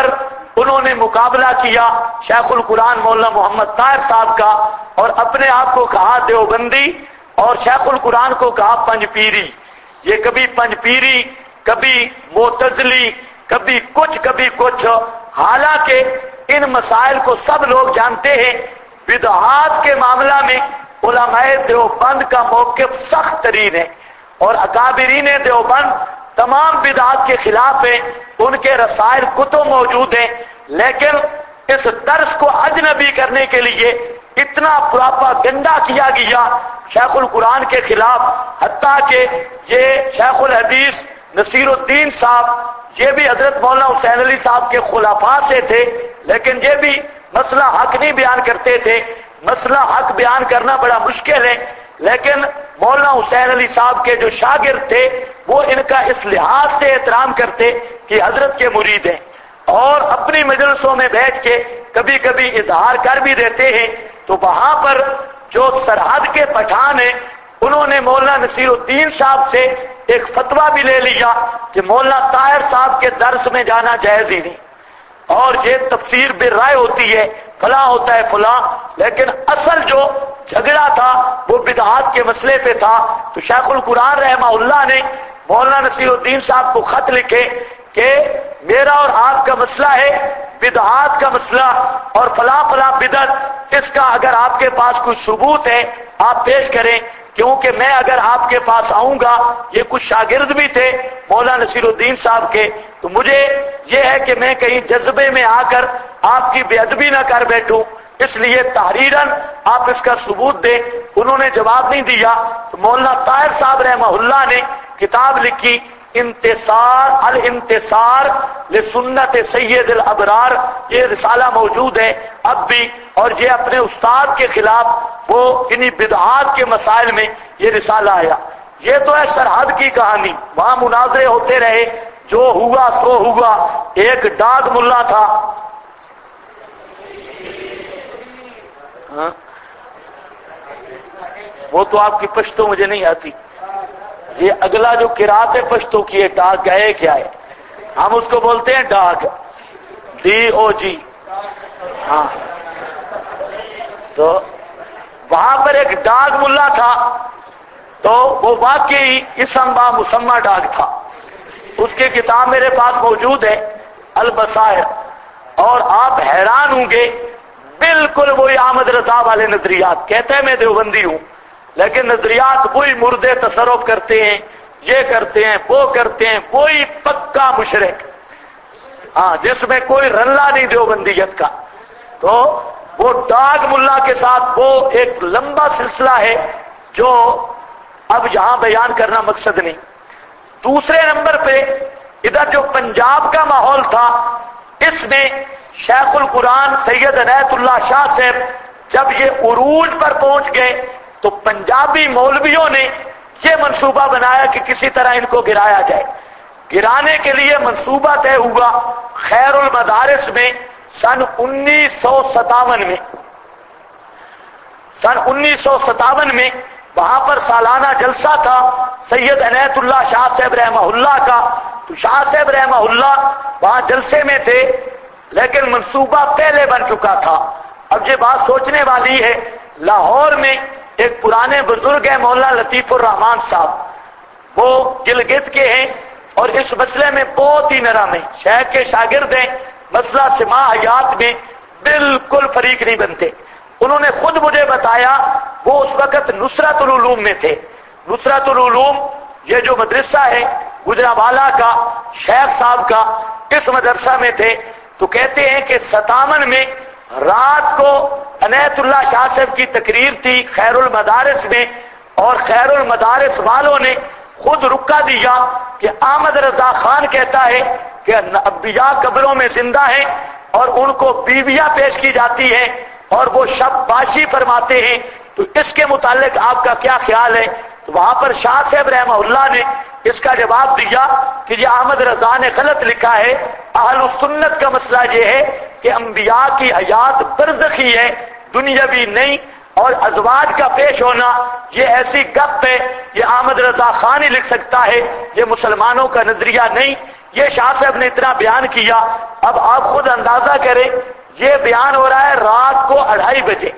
انہوں نے مقابلہ کیا شیخ القرآن مولانا محمد طاہر صاحب کا، اور اپنے آپ کو کہا دیوبندی اور شیخ القرآن کو کہا پنج پیری۔ یہ کبھی پنج پیری، کبھی معتزلی، کبھی کچھ، حالانکہ ان مسائل کو سب لوگ جانتے ہیں۔ بدعات کے معاملہ میں علماء دیوبند کا موقف سخت ترین ہے، اور اکابرین دیوبند تمام بدعات کے خلاف ہیں، ان کے رسائل کتب موجود ہیں، لیکن اس درس کو اجنبی کرنے کے لیے اتنا پروپیگنڈا کیا گیا شیخ القرآن کے خلاف، حتیٰ کہ یہ شیخ الحدیث نصیر الدین صاحب، یہ بھی حضرت مولانا حسین علی صاحب کے خلفاء سے تھے، لیکن یہ بھی مسئلہ حق نہیں بیان کرتے تھے۔ مسئلہ حق بیان کرنا بڑا مشکل ہے، لیکن مولانا حسین علی صاحب کے جو شاگرد تھے وہ ان کا اس لحاظ سے احترام کرتے کہ حضرت کے مرید ہیں، اور اپنی مجلسوں میں بیٹھ کے کبھی کبھی اظہار کر بھی دیتے ہیں۔ تو وہاں پر جو سرحد کے پٹھان ہیں انہوں نے مولانا نصیر الدین صاحب سے ایک فتویٰ بھی لے لیا کہ مولانا طاہر صاحب کے درس میں جانا جائز ہی نہیں، اور یہ تفسیر بالرائے ہوتی ہے، فلاں ہوتا ہے فلاں، لیکن اصل جو جھگڑا تھا وہ بدعات کے مسئلے پہ تھا۔ تو شیخ القرآن رحمہ اللہ نے مولانا نصیر الدین صاحب کو خط لکھے کہ میرا اور آپ کا مسئلہ ہے بدعات کا مسئلہ، اور فلاں فلاں بدعت، اس کا اگر آپ کے پاس کوئی ثبوت ہے آپ پیش کریں، کیونکہ میں اگر آپ کے پاس آؤں گا، یہ کچھ شاگرد بھی تھے مولانا نصیر الدین صاحب کے، تو مجھے یہ ہے کہ میں کہیں جذبے میں آ کر آپ کی بے ادبی نہ کر بیٹھوں، اس لیے تحریراً آپ اس کا ثبوت دیں۔ انہوں نے جواب نہیں دیا، تو مولانا طاہر صاحب رحمہ اللہ نے کتاب لکھی الانتصار لسنت سید الابرار، یہ رسالہ موجود ہے اب بھی، اور یہ اپنے استاد کے خلاف وہ انہی بدعات کے مسائل میں یہ رسالہ آیا۔ یہ تو ہے سرحد کی کہانی، وہاں مناظرے ہوتے رہے، جو ہوا سو ہوا۔ ایک ڈاگ ملا تھا، وہ تو آپ کی پشتو مجھے نہیں آتی، یہ اگلا جو قرات ہے پشتو کی ہے، ڈاگ گئے کیا ہے، ہم اس کو بولتے ہیں ڈاگ، DOG، ہاں۔ تو وہاں پر ایک ڈاگ ملا تھا، تو وہ واقعی اسم با مسمى ڈاگ تھا۔ اس کی کتاب میرے پاس موجود ہے البصائر، اور آپ حیران ہوں گے، بالکل وہی احمد رضا والے نظریات، کہتے ہیں میں دیوبندی ہوں، لیکن نظریات وہی مردے تصرف کرتے ہیں، یہ کرتے ہیں وہ کرتے ہیں، وہی پکا مشرک، ہاں، جس میں کوئی رلا نہیں دیوبندیت کا۔ تو وہ ڈاگ ملا کے ساتھ وہ ایک لمبا سلسلہ ہے جو اب یہاں بیان کرنا مقصد نہیں۔ دوسرے نمبر پہ ادھر جو پنجاب کا ماحول تھا، اس میں شیخ القرآن سید عنایت اللہ شاہ صاحب جب یہ عروج پر پہنچ گئے تو پنجابی مولویوں نے یہ منصوبہ بنایا کہ کسی طرح ان کو گرایا جائے۔ گرانے کے لیے منصوبہ طے ہوا خیر المدارس میں سن 1957 میں، سن 1957 میں وہاں پر سالانہ جلسہ تھا سید عنایت اللہ شاہ صاحب رحمہ اللہ کا۔ تو شاہ صاحب رحمہ اللہ وہاں جلسے میں تھے، لیکن منصوبہ پہلے بن چکا تھا۔ اب یہ بات سوچنے والی ہے، لاہور میں ایک پرانے بزرگ ہیں مولانا لطیف الرحمان صاحب، وہ گلگت کے ہیں اور اس مسئلے میں بہت ہی نرم ہیں، شیخ کے شاگرد ہیں، مسئلہ سماع حیات میں بالکل فریق نہیں بنتے۔ انہوں نے خود مجھے بتایا وہ اس وقت نصرت العلوم میں تھے۔ نصرت العلوم یہ جو مدرسہ ہے گجرانوالہ کا، شیخ صاحب کا، اس مدرسہ میں تھے۔ تو کہتے ہیں کہ 57 میں رات کو عنایت اللہ شاہ صاحب کی تقریر تھی خیر المدارس میں، اور خیر المدارس والوں نے خود رکا دیا کہ احمد رضا خان کہتا ہے کہ انبیاء قبروں میں زندہ ہیں اور ان کو بیویاں پیش کی جاتی ہیں اور وہ شب باشی فرماتے ہیں، تو اس کے متعلق آپ کا کیا خیال ہے؟ تو وہاں پر شاہ صاحب رحمہ اللہ نے اس کا جواب دیا کہ یہ احمد رضا نے غلط لکھا ہے، اہل السنت کا مسئلہ یہ ہے کہ انبیاء کی حیات برزخی ہے، دنیاوی نہیں، اور ازواج کا پیش ہونا یہ ایسی گپ ہے، یہ احمد رضا خان ہی لکھ سکتا ہے، یہ مسلمانوں کا نظریہ نہیں۔ یہ شاہ صاحب نے اتنا بیان کیا. اب آپ خود اندازہ کریں، یہ بیان ہو رہا ہے رات کو 2:30 بجے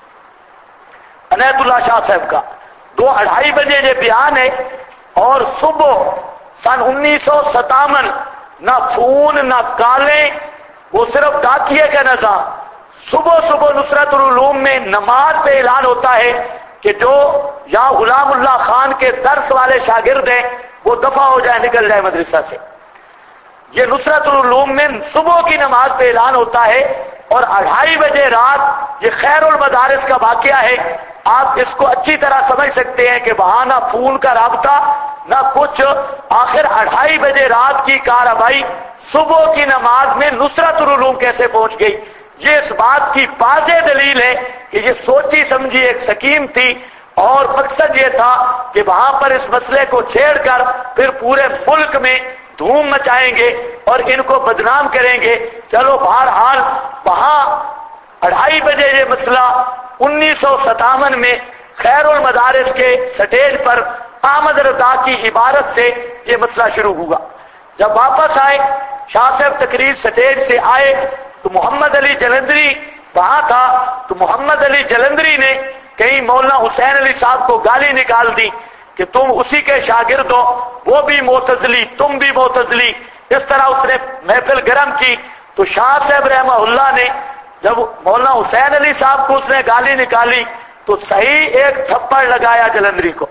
عنایت اللہ شاہ صاحب کا. 2:30 بجے یہ بیان ہے. اور صبح سن 1957 نہ فون نہ کالیں، وہ صرف ڈاکیے کا نظام. صبح صبح نصرت العلوم میں نماز پہ اعلان ہوتا ہے کہ جو یہاں غلام اللہ خان کے درس والے شاگرد ہیں وہ دفع ہو جائے، نکل جائے مدرسہ سے. یہ نصرت العلوم میں صبح کی نماز پہ اعلان ہوتا ہے. اور 2:30 بجے رات یہ خیر المدارس کا واقعہ ہے. آپ اس کو اچھی طرح سمجھ سکتے ہیں کہ وہاں نہ فون کا رابطہ نہ کچھ. آخر 2:30 بجے رات کی کارروائی صبح کی نماز میں نصرت العلوم کیسے پہنچ گئی؟ یہ اس بات کی واضح دلیل ہے کہ یہ سوچی سمجھی ایک سکیم تھی، اور مقصد یہ تھا کہ وہاں پر اس مسئلے کو چھیڑ کر پھر پورے ملک میں دھوم مچائیں گے اور ان کو بدنام کریں گے. چلو بہرحال وہاں 2:30 بجے یہ مسئلہ 1957 میں خیر المدارس کے سٹیج پر احمد رضا کی عبارت سے یہ مسئلہ شروع ہوا. جب واپس آئے شاہ صاحب تقریر سٹیج سے آئے تو محمد علی جلندری وہاں تھا. تو محمد علی جلندری نے کہیں مولانا حسین علی صاحب کو گالی نکال دی کہ تم اسی کے شاگرد ہو، وہ بھی معتزلی تم بھی معتزلی. اس طرح اس نے محفل گرم کی. تو شاہ صاحب رحمہ اللہ نے جب مولانا حسین علی صاحب کو اس نے گالی نکالی تو صحیح ایک تھپڑ لگایا جلندری کو.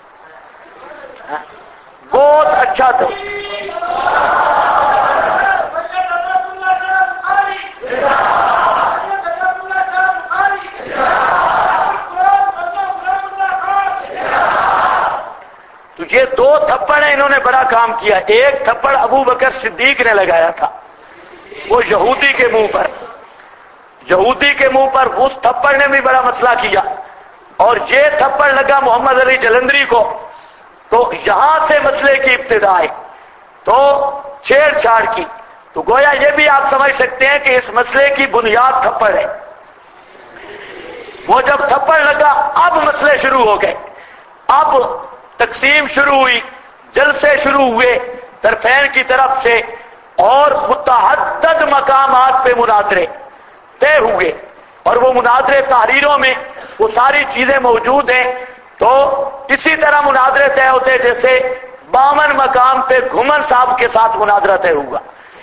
بہت اچھا تھا. تو یہ 2 تھپڑ ہیں، انہوں نے بڑا کام کیا. ایک تھپڑ ابو بکر صدیق نے لگایا تھا، وہ یہودی کے منہ پر. یہودی کے منہ پر اس تھپڑ نے بھی بڑا مسئلہ کیا. اور یہ تھپڑ لگا محمد علی جلندری کو. تو یہاں سے مسئلے کی ابتدا ہے تو چھیڑ چھاڑ کی. تو گویا یہ بھی آپ سمجھ سکتے ہیں کہ اس مسئلے کی بنیاد تھپڑ ہے. وہ جب تھپڑ لگا اب مسئلے شروع ہو گئے. اب تقسیم شروع ہوئی، جلسے شروع ہوئے طرفین کی طرف سے، اور متعدد مقامات پہ مناظرے طے ہوئے. اور وہ مناظرے تحریروں میں وہ ساری چیزیں موجود ہیں. تو اسی طرح مناظرے طے ہوتے جیسے 52 مقام پہ گھمن صاحب کے ساتھ مناظرہ طے ہوا.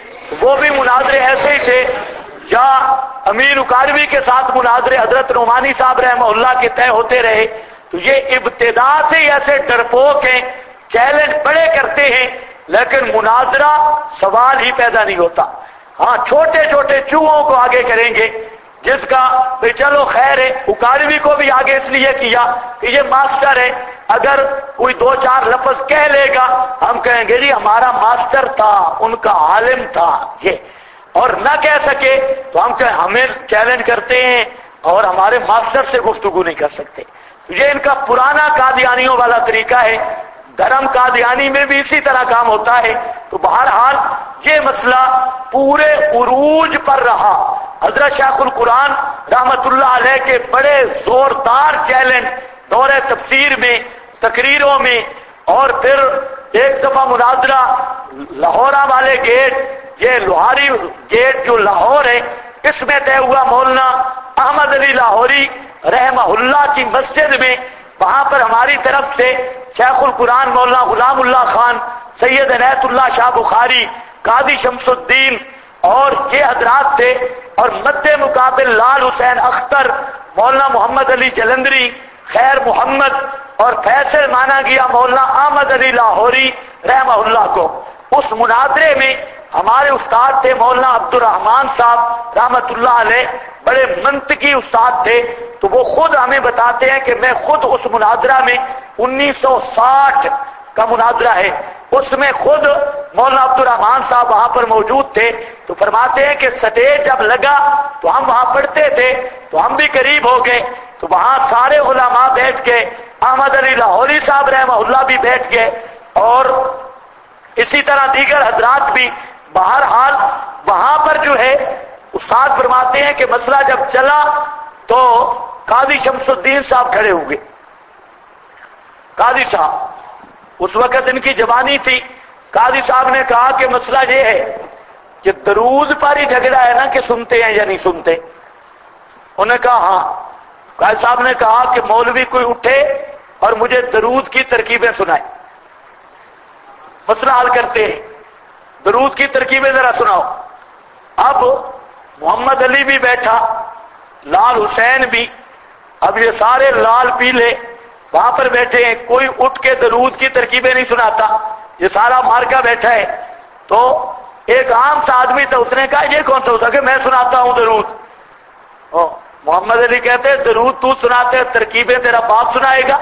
وہ بھی مناظرے ایسے ہی تھے. یا امیر اکاروی کے ساتھ مناظرے حضرت نعمانی صاحب رحمہ اللہ کے طے ہوتے رہے. تو یہ ابتدا سے ہی ایسے ڈرپوک ہیں، چیلنج بڑے کرتے ہیں، لیکن مناظرہ سوال ہی پیدا نہیں ہوتا. ہاں چھوٹے چھوٹے چوہوں کو آگے کریں گے، جس کا بھئی چلو خیر ہے. اکاروی کو بھی آگے اس لیے کیا کہ یہ ماسٹر ہے، اگر کوئی 2-4 لفظ کہہ لے گا ہم کہیں گے جی ہمارا ماسٹر تھا، ان کا عالم تھا یہ. اور نہ کہہ سکے تو ہم کہیں ہمیں چیلنج کرتے ہیں اور ہمارے ماسٹر سے گفتگو نہیں کر سکتے. یہ ان کا پرانا قادیانیوں والا طریقہ ہے. دھرم قادیانی میں بھی اسی طرح کام ہوتا ہے. تو بہرحال یہ مسئلہ پورے عروج پر رہا. حضرت شیخ القرآن رحمت اللہ علیہ کے بڑے زوردار چیلنج دور تفسیر میں، تقریروں میں، اور پھر ایک دفعہ مناظرہ لاہورہ والے گیٹ، یہ لوہاری گیٹ جو لاہور ہے اس میں طے ہوا. مولانا احمد علی لاہوری رحمہ اللہ کی مسجد میں. وہاں پر ہماری طرف سے شیخ القرآن مولانا غلام اللہ خان، سید عنایت اللہ شاہ بخاری، قاضی شمس الدین اور یہ حضرات تھے. اور مد مقابل لال حسین اختر، مولانا محمد علی جلندری، خیر محمد، اور فیصل مانا گیا مولانا احمد علی لاہوری رحمہ اللہ کو. اس مناظرے میں ہمارے استاد تھے مولانا عبد الرحمان صاحب رحمت اللہ علیہ، بڑے منطقی استاد تھے. تو وہ خود ہمیں بتاتے ہیں کہ میں خود اس مناظرہ میں 1960 کا مناظرہ ہے، اس میں خود مولانا عبد الرحمان صاحب وہاں پر موجود تھے. تو فرماتے ہیں کہ سٹیج جب لگا تو ہم وہاں پڑھتے تھے تو ہم بھی قریب ہو گئے. تو وہاں سارے علماء بیٹھ گئے، احمد علی لاہوری صاحب رحمہ اللہ بھی بیٹھ گئے، اور اسی طرح دیگر حضرات بھی. بہرحال وہاں پر جو ہے استاد فرماتے ہیں کہ مسئلہ جب چلا تو قاضی شمس الدین صاحب کھڑے ہوئے. قاضی صاحب اس وقت ان کی جوانی تھی، قاضی صاحب نے کہا کہ مسئلہ یہ ہے کہ درود پر ہی جھگڑا ہے نا کہ سنتے ہیں یا نہیں سنتے؟ انہوں نے کہا ہاں۔ قاضی صاحب نے کہا کہ مولوی کوئی اٹھے اور مجھے درود کی ترکیبیں سنائے، مسئلہ حل کرتے ہیں، درود کی ترکیبیں ذرا سناؤ۔ اب محمد علی بھی بیٹھا، لال حسین بھی، اب یہ سارے لال پیلے وہاں پر بیٹھے ہیں، کوئی اٹھ کے درود کی ترکیبیں نہیں سناتا، یہ سارا مارکا بیٹھا ہے۔ تو ایک عام سا آدمی تھا، اس نے کہا یہ کون سا ہوتا کہ میں سناتا ہوں درود؟ محمد علی کہتے درود تو سناتے، ترکیبیں تیرا باپ سنائے گا؟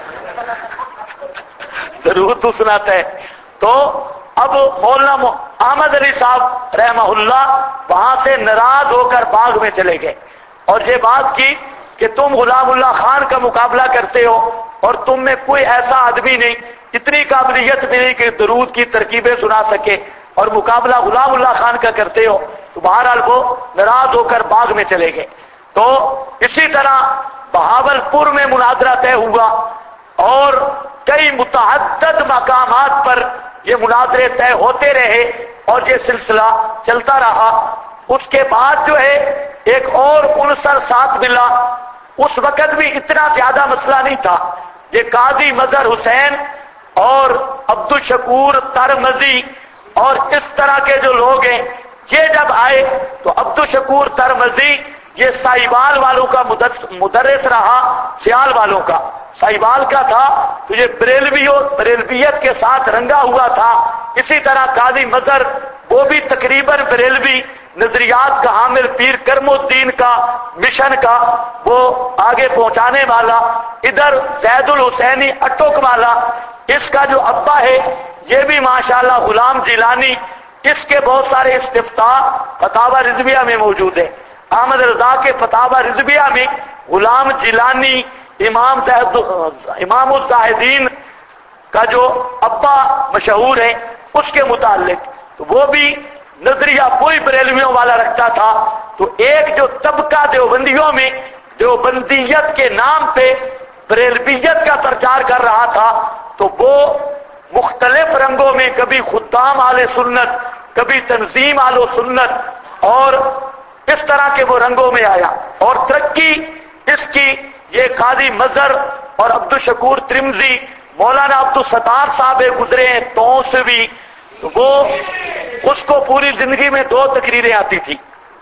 درود تو سناتا ہے۔ تو اب مولانا احمد علی صاحب رحمہ اللہ وہاں سے ناراض ہو کر باغ میں چلے گئے اور یہ بات کی کہ تم غلام اللہ خان کا مقابلہ کرتے ہو اور تم میں کوئی ایسا آدمی نہیں، اتنی قابلیت بھی نہیں کہ درود کی ترکیبیں سنا سکے، اور مقابلہ غلام اللہ خان کا کرتے ہو۔ تو بہرحال وہ ناراض ہو کر باغ میں چلے گئے۔ تو اسی طرح بہاولپور میں مناظرہ طے ہوا اور کئی متعدد مقامات پر یہ مناظرے طے ہوتے رہے اور یہ سلسلہ چلتا رہا۔ اس کے بعد جو ہے ایک اور عنصر ساتھ ملا، اس وقت بھی اتنا زیادہ مسئلہ نہیں تھا، یہ قاضی مظہر حسین اور عبدالشکور ترمذی اور اس طرح کے جو لوگ ہیں، یہ جب آئے تو عبدالشکور ترمذی یہ سائیوال والوں کا مدرس رہا، سیال والوں کا، سائیوال کا تھا تو یہ بریلویت کے ساتھ رنگا ہوا تھا۔ اسی طرح قاضی مظہر وہ بھی تقریباً بریلوی نظریات کا حامل، پیر کرم الدین کا مشن کا وہ آگے پہنچانے والا، ادھر زید الحسینی اٹوک والا، اس کا جو ابا ہے یہ بھی ماشاءاللہ غلام جیلانی، اس کے بہت سارے استفتاء فتاوی رضویہ میں موجود ہے۔ احمد رضا کے فتاوی رضویہ میں غلام جیلانی امام الزاہدین کا جو ابا مشہور ہے اس کے متعلق، تو وہ بھی نظریہ وہی بریلویوں والا رکھتا تھا۔ تو ایک جو طبقہ دیوبندیوں میں دیوبندیت کے نام پہ بریلویت کا پرچار کر رہا تھا، تو وہ مختلف رنگوں میں، کبھی خدام اہل سنت، کبھی تنظیم اہل سنت، اور اس طرح کے وہ رنگوں میں آیا۔ اور ترقی اس کی یہ قاضی مظہر اور عبدالشکور ترمذی، مولانا عبدالستار صاحب گزرے ہیں توسوی، تو وہ اس کو پوری زندگی میں 2 تقریریں آتی تھی،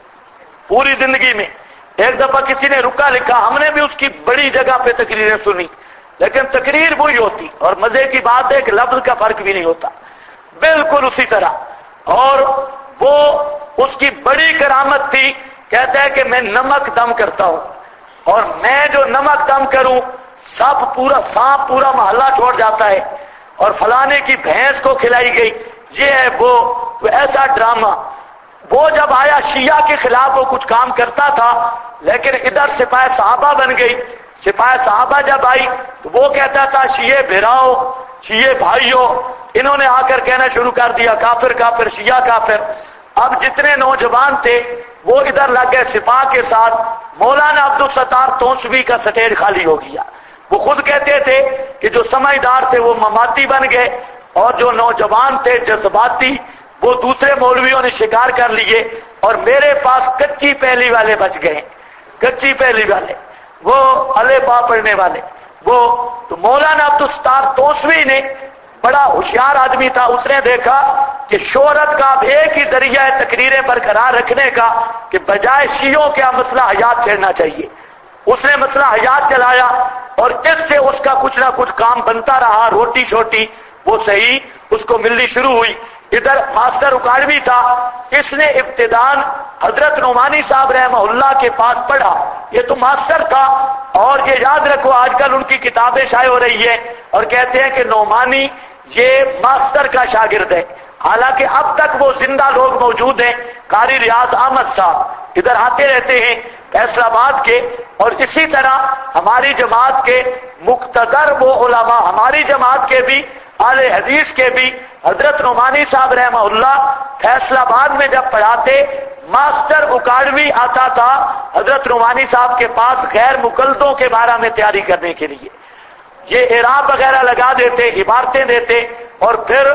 پوری زندگی میں۔ ایک دفعہ کسی نے رکا لکھا، ہم نے بھی اس کی بڑی جگہ پہ تقریریں سنی، لیکن تقریر وہی ہوتی، اور مزے کی بات ہے کہ لفظ کا فرق بھی نہیں ہوتا، بالکل اسی طرح۔ اور وہ اس کی بڑی کرامت تھی، کہتا ہے کہ میں نمک دم کرتا ہوں، اور میں جو نمک دم کروں سانپ پورا محلہ چھوڑ جاتا ہے، اور فلانے کی بھینس کو کھلائی گئی، یہ ہے وہ ایسا ڈرامہ۔ وہ جب آیا شیعہ کے خلاف وہ کچھ کام کرتا تھا، لیکن ادھر سپاہ صحابہ بن گئی۔ سپاہ صحابہ جب آئی تو وہ کہتا تھا شیعہ بھراؤ، شیعہ بھائیوں، انہوں نے آ کر کہنا شروع کر دیا کافر کافر، شیعہ کافر۔ اب جتنے نوجوان تھے وہ ادھر لگ گئے سپاہ کے ساتھ، مولانا عبدالستار توسوی کا سٹیج خالی ہو گیا۔ وہ خود کہتے تھے کہ جو سمجھدار تھے وہ مماتی بن گئے، اور جو نوجوان تھے جذباتی وہ دوسرے مولویوں نے شکار کر لیے، اور میرے پاس کچی پہلی والے بچ گئے، کچی پہلی والے، وہ الے با پڑھنے والے وہ۔ تو مولانا عبدالستار توسوی نے، بڑا ہوشیار آدمی تھا، اس نے دیکھا کہ شہرت کا اب ایک ہی ذریعہ ہے تقریریں برقرار رکھنے کا کہ بجائے شیعوں کا مسئلہ حیات چھیڑنا چاہیے۔ اس نے مسئلہ حیات چلایا، اور اس سے اس کا کچھ نہ کچھ کام بنتا رہا، روٹی چھوٹی وہ صحیح اس کو ملنی شروع ہوئی۔ ادھر ماسٹر اکاڑوی تھا، اس نے ابتدان حضرت نعمانی صاحب رحمہ اللہ کے پاس پڑھا، یہ تو ماسٹر تھا، اور یہ یاد رکھو آج کل ان کی کتابیں شائع ہو رہی ہے اور کہتے ہیں کہ نعمانی یہ ماسٹر کا شاگرد ہے، حالانکہ اب تک وہ زندہ لوگ موجود ہیں۔ قاری ریاض احمد صاحب ادھر آتے رہتے ہیں فیصل آباد کے، اور اسی طرح ہماری جماعت کے مقتدر وہ علماء، ہماری جماعت کے بھی، اہل حدیث کے بھی، حضرت نعمانی صاحب رحمہ اللہ فیصل آباد میں جب پڑھاتے، ماسٹر اکاڑوی آتا تھا حضرت نعمانی صاحب کے پاس غیر مقلدوں کے بارے میں تیاری کرنے کے لیے، یہ اعراب وغیرہ لگا دیتے، عبارتیں دیتے، اور پھر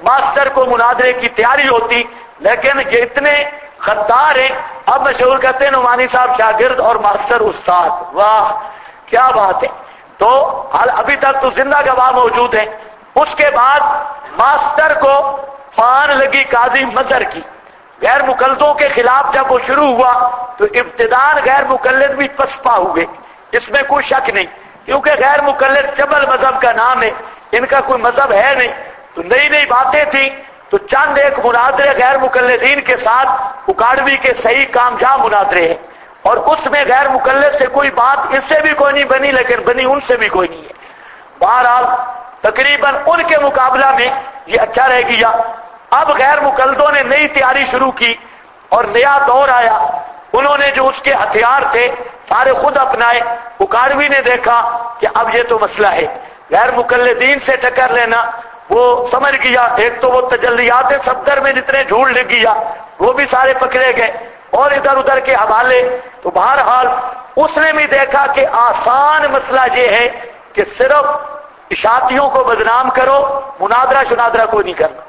ماسٹر کو مناظرے کی تیاری ہوتی، لیکن یہ اتنے غدار ہیں، اب مشہور کرتے ہیں نعمانی صاحب شاگرد اور ماسٹر استاد. واہ کیا بات ہے. تو ابھی تک تو زندہ گواہ موجود ہیں. اس کے بعد ماسٹر کو پان لگی قاضی مظہر کی. غیر مقلدوں کے خلاف جب وہ شروع ہوا تو ابتداءً غیر مقلد بھی پسپا ہوئے، اس میں کوئی شک نہیں، کیونکہ غیر مقلد جبل مذہب کا نام ہے، ان کا کوئی مذہب ہے نہیں. تو نئی نئی باتیں تھیں، تو چند ایک مناظرے غیر مقلدین کے ساتھ اکاڑوی کے صحیح کامیاب مناظرے ہیں، اور اس میں غیر مقلد سے کوئی بات اس سے بھی کوئی نہیں بنی، لیکن بنی ان سے بھی کوئی نہیں ہے. بہرحال تقریباً ان کے مقابلہ میں یہ اچھا رہ گیا. اب غیر مقلدوں نے نئی تیاری شروع کی اور نیا دور آیا. انہوں نے جو اس کے ہتھیار تھے سارے خود اپنائے. اکاڑوی نے دیکھا کہ اب یہ تو مسئلہ ہے، غیر مقلدین سے ٹکر لینا. وہ سمجھ گیا، ایک تو وہ تجلیات صفدر میں جتنے جھوٹ لکھ گیا وہ بھی سارے پکڑے گئے، اور ادھر ادھر کے حوالے. تو بہرحال اس نے بھی دیکھا کہ آسان مسئلہ یہ ہے کہ صرف اشاعتیوں کو بدنام کرو، مناظرہ شناظرہ کو نہیں کرنا،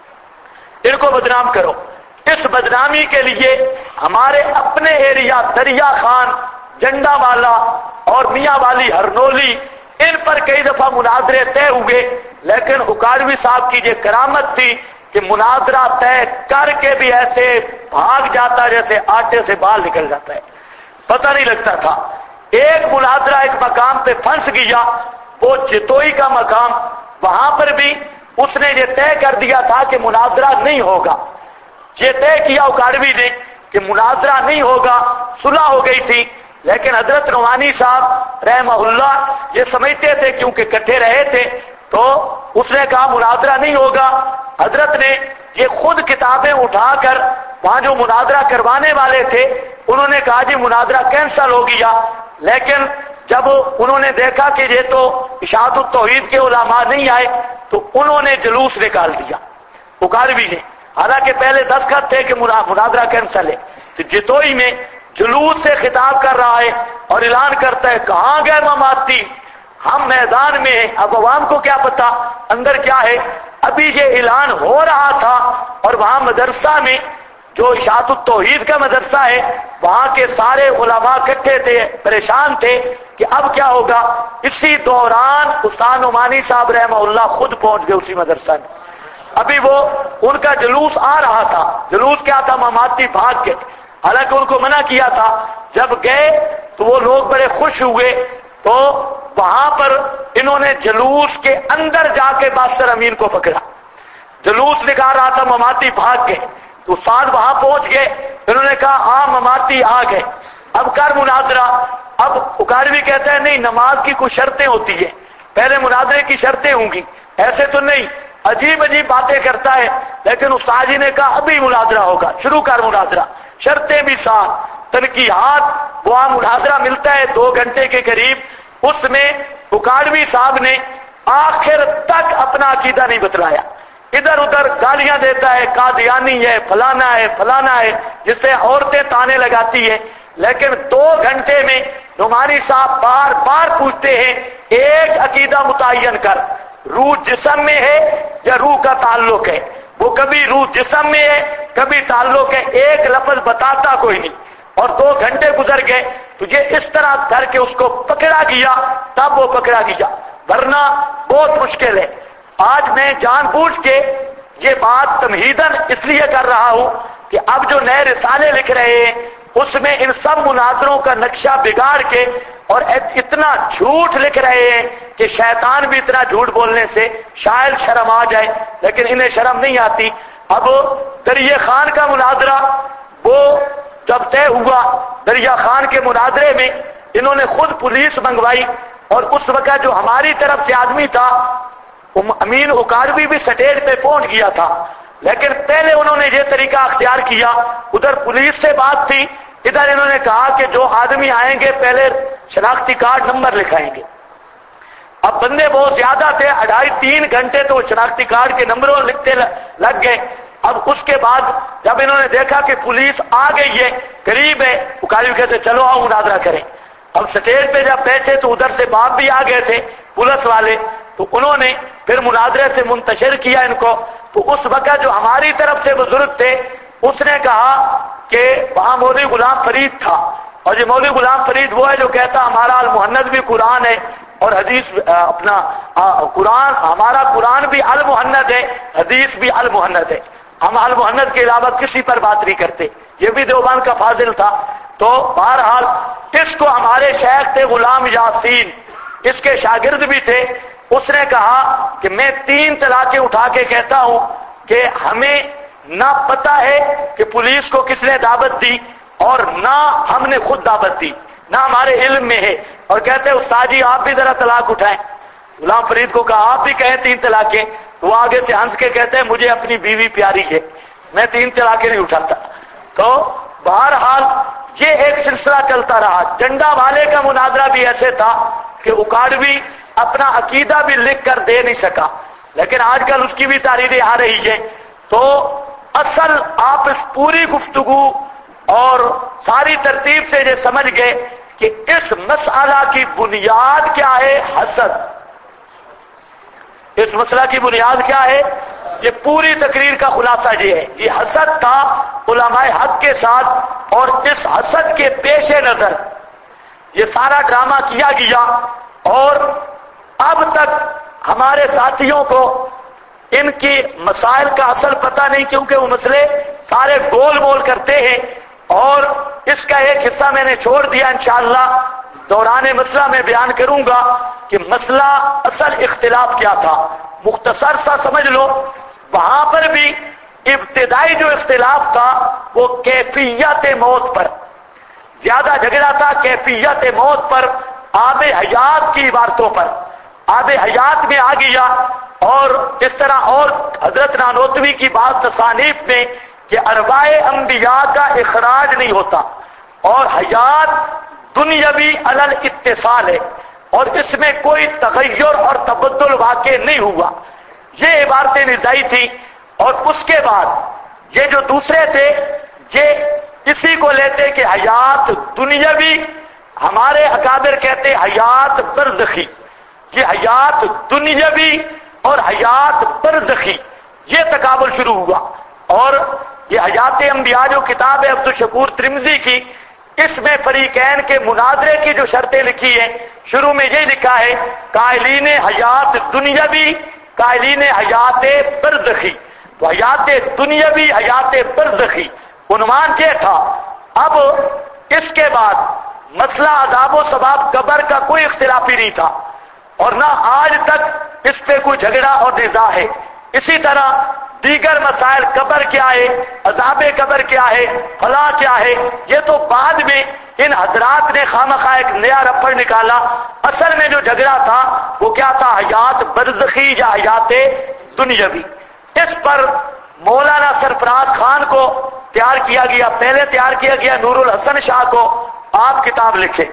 ان کو بدنام کرو. اس بدنامی کے لیے ہمارے اپنے ایریا دریا خان، جنڈا والا اور میاں والی ہرنولی، ان پر کئی دفعہ مناظرے طے ہوئے. لیکن اکاڑوی صاحب کی یہ کرامت تھی کہ مناظرہ طے کر کے بھی ایسے بھاگ جاتا جیسے آٹے سے بال نکل جاتا ہے، پتہ نہیں لگتا تھا. ایک مناظرہ ایک مقام پہ پھنس گیا، وہ جتوئی کا مقام، وہاں پر بھی اس نے یہ طے کر دیا تھا کہ مناظرہ نہیں ہوگا. یہ طے کیا اکاڑوی نے کہ مناظرہ نہیں ہوگا، صلح ہو گئی تھی. لیکن حضرت نعمانی صاحب رحمہ اللہ یہ سمجھتے تھے، کیونکہ کٹھے رہے تھے، تو اس نے کہا مناظرہ نہیں ہوگا. حضرت نے یہ خود کتابیں اٹھا کر وہاں جو مناظرہ کروانے والے تھے انہوں نے کہا جی مناظرہ کینسل ہو گیا. لیکن جب انہوں نے دیکھا کہ یہ تو اشاعت التوحید کے علماء نہیں آئے تو انہوں نے جلوس نکال دیا اکاڑوی نے. حالانکہ پہلے دستخط تھے کہ مناظرہ کینسل ہے. تو جتوئی میں جلوس سے خطاب کر رہا ہے اور اعلان کرتا ہے کہاں گئے مماتی، ہم میدان میں ہیں. اب عوام کو کیا پتا اندر کیا ہے. ابھی یہ اعلان ہو رہا تھا اور وہاں مدرسہ میں جو اشاعت التوحید کا مدرسہ ہے وہاں کے سارے علماء اکٹھے تھے، پریشان تھے کہ اب کیا ہوگا. اسی دوران استاد نعمانی صاحب رحمہ اللہ خود پہنچ گئے اسی مدرسہ میں. ابھی وہ ان کا جلوس آ رہا تھا. جلوس کیا تھا، مماتی بھاگ گئے، حالانکہ ان کو منع کیا تھا. جب گئے تو وہ لوگ بڑے خوش ہوئے. تو وہاں پر انہوں نے جلوس کے اندر جا کے ماسٹر امین کو پکڑا. جلوس نکال رہا تھا، مماتی بھاگ گئے. تو استاد وہاں پہنچ گئے. انہوں نے کہا ہاں مماتی آ گئے، اب کر مناظرہ. اب اکاڑوی کہتا ہے نہیں، نماز کی کچھ شرطیں ہوتی ہیں، پہلے مناظرے کی شرطیں ہوں گی، ایسے تو نہیں. عجیب عجیب باتیں کرتا ہے. لیکن استاد جی نے کہا ابھی مناظرہ ہوگا، شروع کر مناظرہ، شرطیں بھی ساتھ، تنقیحات. وہاں مناظرہ ملتا ہے 2 گھنٹے کے قریب. اس میں اکاڑوی صاحب نے آخر تک اپنا عقیدہ نہیں بتلایا. ادھر ادھر گالیاں دیتا ہے، قادیانی ہے، فلانا ہے، فلانا ہے، جس سے عورتیں تانے لگاتی ہیں. لیکن 2 گھنٹے میں نعمانی صاحب بار بار پوچھتے ہیں ایک عقیدہ متعین کر، روح جسم میں ہے یا روح کا تعلق ہے. وہ کبھی روح جسم میں ہے کبھی تعلق ہے، ایک لفظ بتاتا کوئی نہیں. اور 2 گھنٹے گزر گئے تو یہ اس طرح کر کے اس کو پکڑا گیا، تب وہ پکڑا گیا، ورنہ بہت مشکل ہے. آج میں جان بوجھ کے یہ بات تمہیداً اس لیے کر رہا ہوں کہ اب جو نئے رسالے لکھ رہے ہیں اس میں ان سب مناظروں کا نقشہ بگاڑ کے اور اتنا جھوٹ لکھ رہے ہیں کہ شیطان بھی اتنا جھوٹ بولنے سے شاید شرم آ جائے، لیکن انہیں شرم نہیں آتی. اب دریا خان کا مناظرہ وہ جب طے ہوا، دریا خان کے مناظرے میں انہوں نے خود پولیس منگوائی. اور اس وقت جو ہماری طرف سے آدمی تھا امین اکاڑوی بھی سٹیج پہ پہنچ گیا تھا. لیکن پہلے انہوں نے یہ طریقہ اختیار کیا، ادھر پولیس سے بات تھی، ادھر انہوں نے کہا کہ جو آدمی آئیں گے پہلے شناختی کارڈ نمبر لکھائیں گے. اب بندے بہت زیادہ تھے، 2.5-3 گھنٹے تو شناختی کارڈ کے نمبروں لکھتے لگ گئے. اب اس کے بعد جب انہوں نے دیکھا کہ پولیس آ گئی ہے، قریب ہے، اکاڑوی کہتے چلو آؤ مناظرہ کریں. اب سٹیج پہ جب بیٹھے تو ادھر سے باپ بھی آ گئے تھے پولیس والے. تو انہوں نے پھر مناظرے سے منتشر کیا ان کو. تو اس وقت جو ہماری طرف سے بزرگ تھے اس نے کہا کہ وہاں مولوی غلام فرید تھا، اور یہ مولوی غلام فرید وہ ہے جو کہتا ہمارا المحنت بھی قرآن ہے اور حدیث اپنا قرآن، ہمارا قرآن بھی المحنت ہے، حدیث بھی المحنت ہے، ہم المحنت کے علاوہ کسی پر بات نہیں کرتے۔ یہ بھی دیوبند کا فاضل تھا۔ تو بہرحال اس کو ہمارے شیخ تھے غلام یاسین، اس کے شاگرد بھی تھے، اس نے کہا کہ میں 3 طلاقیں اٹھا کے کہتا ہوں کہ ہمیں نہ پتا ہے کہ پولیس کو کس نے دعوت دی اور نہ ہم نے خود دعوت دی، نہ ہمارے علم میں ہے، اور کہتے ہیں استاد جی آپ بھی ذرا طلاق اٹھائیں۔ غلام فرید کو کہا آپ بھی کہیں 3 طلاقیں، تو وہ آگے سے ہنس کے کہتے ہیں مجھے اپنی بیوی پیاری ہے، میں 3 طلاقیں نہیں اٹھاتا۔ تو بہرحال یہ ایک سلسلہ چلتا رہا۔ ڈنڈا والے کا مناظرہ بھی ایسے تھا کہ اکاڑوی اپنا عقیدہ بھی لکھ کر دے نہیں سکا، لیکن آج کل اس کی بھی تحریریں آ رہی ہیں۔ تو اصل آپ اس پوری گفتگو اور ساری ترتیب سے یہ سمجھ گئے کہ اس مسئلہ کی بنیاد کیا ہے؟ حسد۔ اس مسئلہ کی بنیاد کیا ہے؟ یہ پوری تقریر کا خلاصہ یہ ہے، یہ حسد تھا علماء حق کے ساتھ، اور اس حسد کے پیش نظر یہ سارا ڈرامہ کیا گیا، اور اب تک ہمارے ساتھیوں کو ان کی مسائل کا اصل پتہ نہیں، کیونکہ وہ مسئلے سارے گول مول کرتے ہیں، اور اس کا ایک حصہ میں نے چھوڑ دیا، انشاءاللہ دوران مسئلہ میں بیان کروں گا کہ مسئلہ اصل اختلاف کیا تھا۔ مختصر سا سمجھ لو، وہاں پر بھی ابتدائی جو اختلاف تھا وہ کیفیت موت پر، زیادہ جھگڑا تھا کیفیت موت پر، آب حیات کی عبارتوں پر۔ آب حیات میں آ گیا، اور اس طرح اور حضرت نانوتوی کی بات تصانیف میں کہ ارواح انبیاء کا اخراج نہیں ہوتا، اور حیات دنیاوی علل اتصال ہے، اور اس میں کوئی تغیر اور تبدل واقع نہیں ہوا۔ یہ عبارتیں نزائی تھی، اور اس کے بعد یہ جو دوسرے تھے یہ اسی کو لیتے کہ حیات دنیاوی، ہمارے اکابر کہتے حیات برزخی، یہ حیات دنیاوی اور حیات برزخی، یہ تقابل شروع ہوا۔ اور یہ حیات انبیاء جو کتاب ہے عبدالشکور ترمذی کی، اس میں فریقین کے مناظرے کی جو شرطیں لکھی ہیں، شروع میں یہ لکھا ہے قائلین حیات دنیاوی، قائلین حیات برزخی۔ تو حیات دنیاوی، حیات برزخی عنوان یہ تھا۔ اب اس کے بعد مسئلہ عذاب و ثواب قبر کا کوئی اختلافی نہیں تھا، اور نہ آج تک اس پہ کوئی جھگڑا اور نزاع ہے۔ اسی طرح دیگر مسائل، قبر کیا ہے، عذاب قبر کیا ہے، فلاں کیا ہے، یہ تو بعد میں ان حضرات نے خامخواہ ایک نیا رپڑ نکالا۔ اصل میں جو جھگڑا تھا وہ کیا تھا؟ حیات برزخی یا حیات دنیاوی۔ اس پر مولانا سرفراز خان کو تیار کیا گیا، پہلے تیار کیا گیا نور الحسن شاہ کو، آپ کتاب لکھے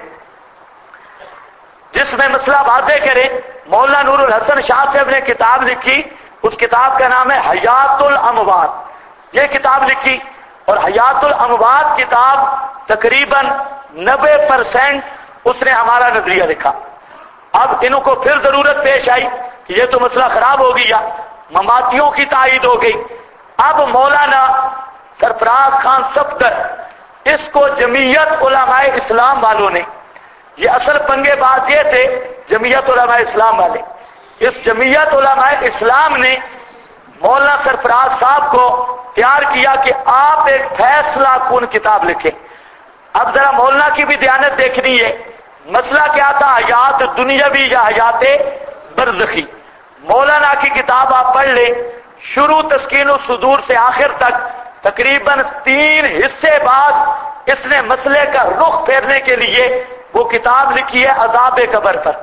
جس میں مسئلہ واضح کرے۔ مولانا نور الحسن شاہ صاحب نے کتاب لکھی، اس کتاب کا نام ہے حیات الاموات، یہ کتاب لکھی، اور حیات الاموات کتاب تقریباً 90% اس نے ہمارا نظریہ لکھا۔ اب انہوں کو پھر ضرورت پیش آئی کہ یہ تو مسئلہ خراب ہو گیا، مماتیوں کی تائید ہو گئی۔ اب مولانا سرفراز خان صفدر، اس کو جمعیت علماء اسلام والوں نے، یہ اصل پنگے باز یہ تھے جمعیت علماء اسلام والے، اس جمعیت علماء اسلام نے مولانا سرفراز صاحب کو تیار کیا کہ آپ ایک فیصلہ کن کتاب لکھیں۔ اب ذرا مولانا کی بھی دیانت دیکھنی ہے، مسئلہ کیا تھا؟ حیات دنیاوی یا حیات برزخی۔ مولانا کی کتاب آپ پڑھ لیں، شروع تسکین الصدور سے آخر تک تقریباً 3 حصے بعد اس نے مسئلے کا رخ پھیرنے کے لیے وہ کتاب لکھی ہے عذاب قبر پر۔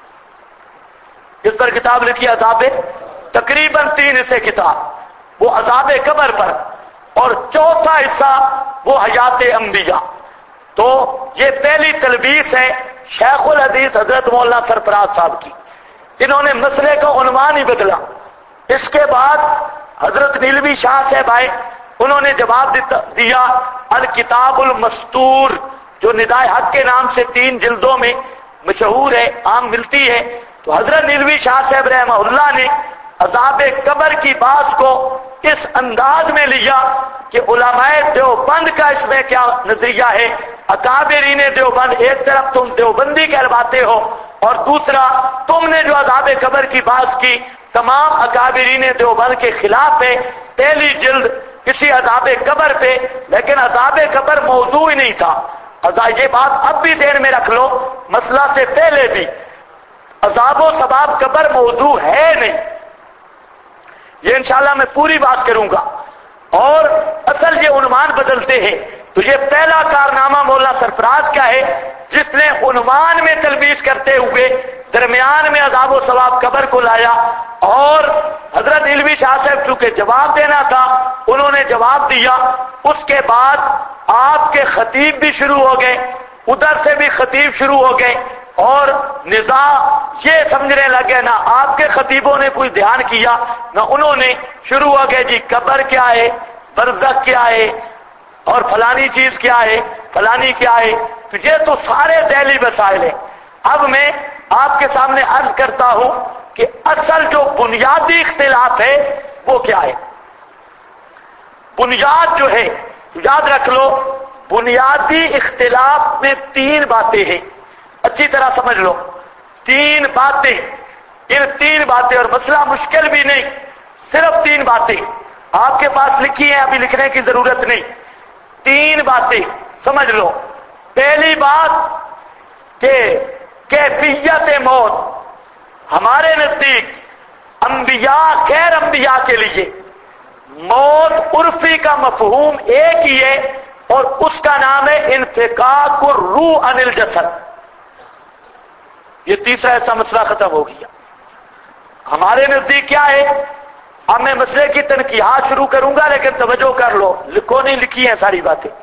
اس پر کتاب لکھی ہے عذاب، تقریباً 3 حصے کتاب وہ عذاب قبر پر، اور چوتھا حصہ وہ حیات انبیاء۔ تو یہ پہلی تلبیس ہے شیخ الحدیث حضرت مولانا سرفراز صاحب کی، انہوں نے مسئلے کا عنوان ہی بدلا۔ اس کے بعد حضرت نیلوی شاہ صاحب آئے، انہوں نے جواب دیا الکتاب المستور، جو ندائے حق کے نام سے 3 جلدوں میں مشہور ہے، عام ملتی ہے۔ تو حضرت نیلوی شاہ صاحب رحمہ اللہ نے عذاب قبر کی بات کو اس انداز میں لیا کہ علماء دیوبند کا اس میں کیا نظریہ ہے. اکابرین دیوبند، ایک طرف تم دیوبندی کہلواتے ہو اور دوسرا تم نے جو عذاب قبر کی بات کی تمام اکابرین دیوبند کے خلاف ہے. پہلی جلد کسی عذاب قبر پہ، لیکن عذاب قبر موضوع ہی نہیں تھا. یہ بات اب بھی ذہن میں رکھ لو، مسئلہ سے پہلے بھی عذاب و ثواب قبر موضوع ہے نہیں. یہ انشاءاللہ میں پوری بات کروں گا. اور اصل یہ عنوان بدلتے ہیں. تو یہ پہلا کارنامہ مولا سرفراز کا ہے جس نے عنوان میں تلبیس کرتے ہوئے درمیان میں عذاب و ثواب قبر کو لایا. اور حضرت علوی شاہ صاحب چونکہ جواب دینا تھا انہوں نے جواب دیا. اس کے بعد آپ کے خطیب بھی شروع ہو گئے، ادھر سے بھی خطیب شروع ہو گئے اور نزاع یہ سمجھنے لگے. نہ آپ کے خطیبوں نے کوئی دھیان کیا نہ انہوں نے. شروع ہو گئے جی قبر کیا ہے، برزخ کیا ہے، اور فلانی چیز کیا ہے، فلانی کیا ہے. تو یہ تو سارے ذیلی مسائل ہیں. اب میں آپ کے سامنے عرض کرتا ہوں کہ اصل جو بنیادی اختلاف ہے وہ کیا ہے. بنیاد جو ہے یاد رکھ لو، بنیادی اختلاف میں تین باتیں ہیں. اچھی طرح سمجھ لو، تین باتیں. ان تین باتیں، اور مسئلہ مشکل بھی نہیں، صرف تین باتیں آپ کے پاس لکھی ہیں، ابھی لکھنے کی ضرورت نہیں. تین باتیں سمجھ لو. پہلی بات کہ کیفیت موت ہمارے نزدیک انبیاء غیر انبیاء کے لیے موت عرفی کا مفہوم ایک ہی ہے اور اس کا نام ہے انفکاک الروح عن الجسد. یہ تیسرا ایسا مسئلہ ختم ہو گیا. ہمارے نزدیک کیا ہے؟ اب میں مسئلے کی تنقیحات شروع کروں گا لیکن توجہ کر لو، لکھو نہیں لکھی ہیں ساری باتیں.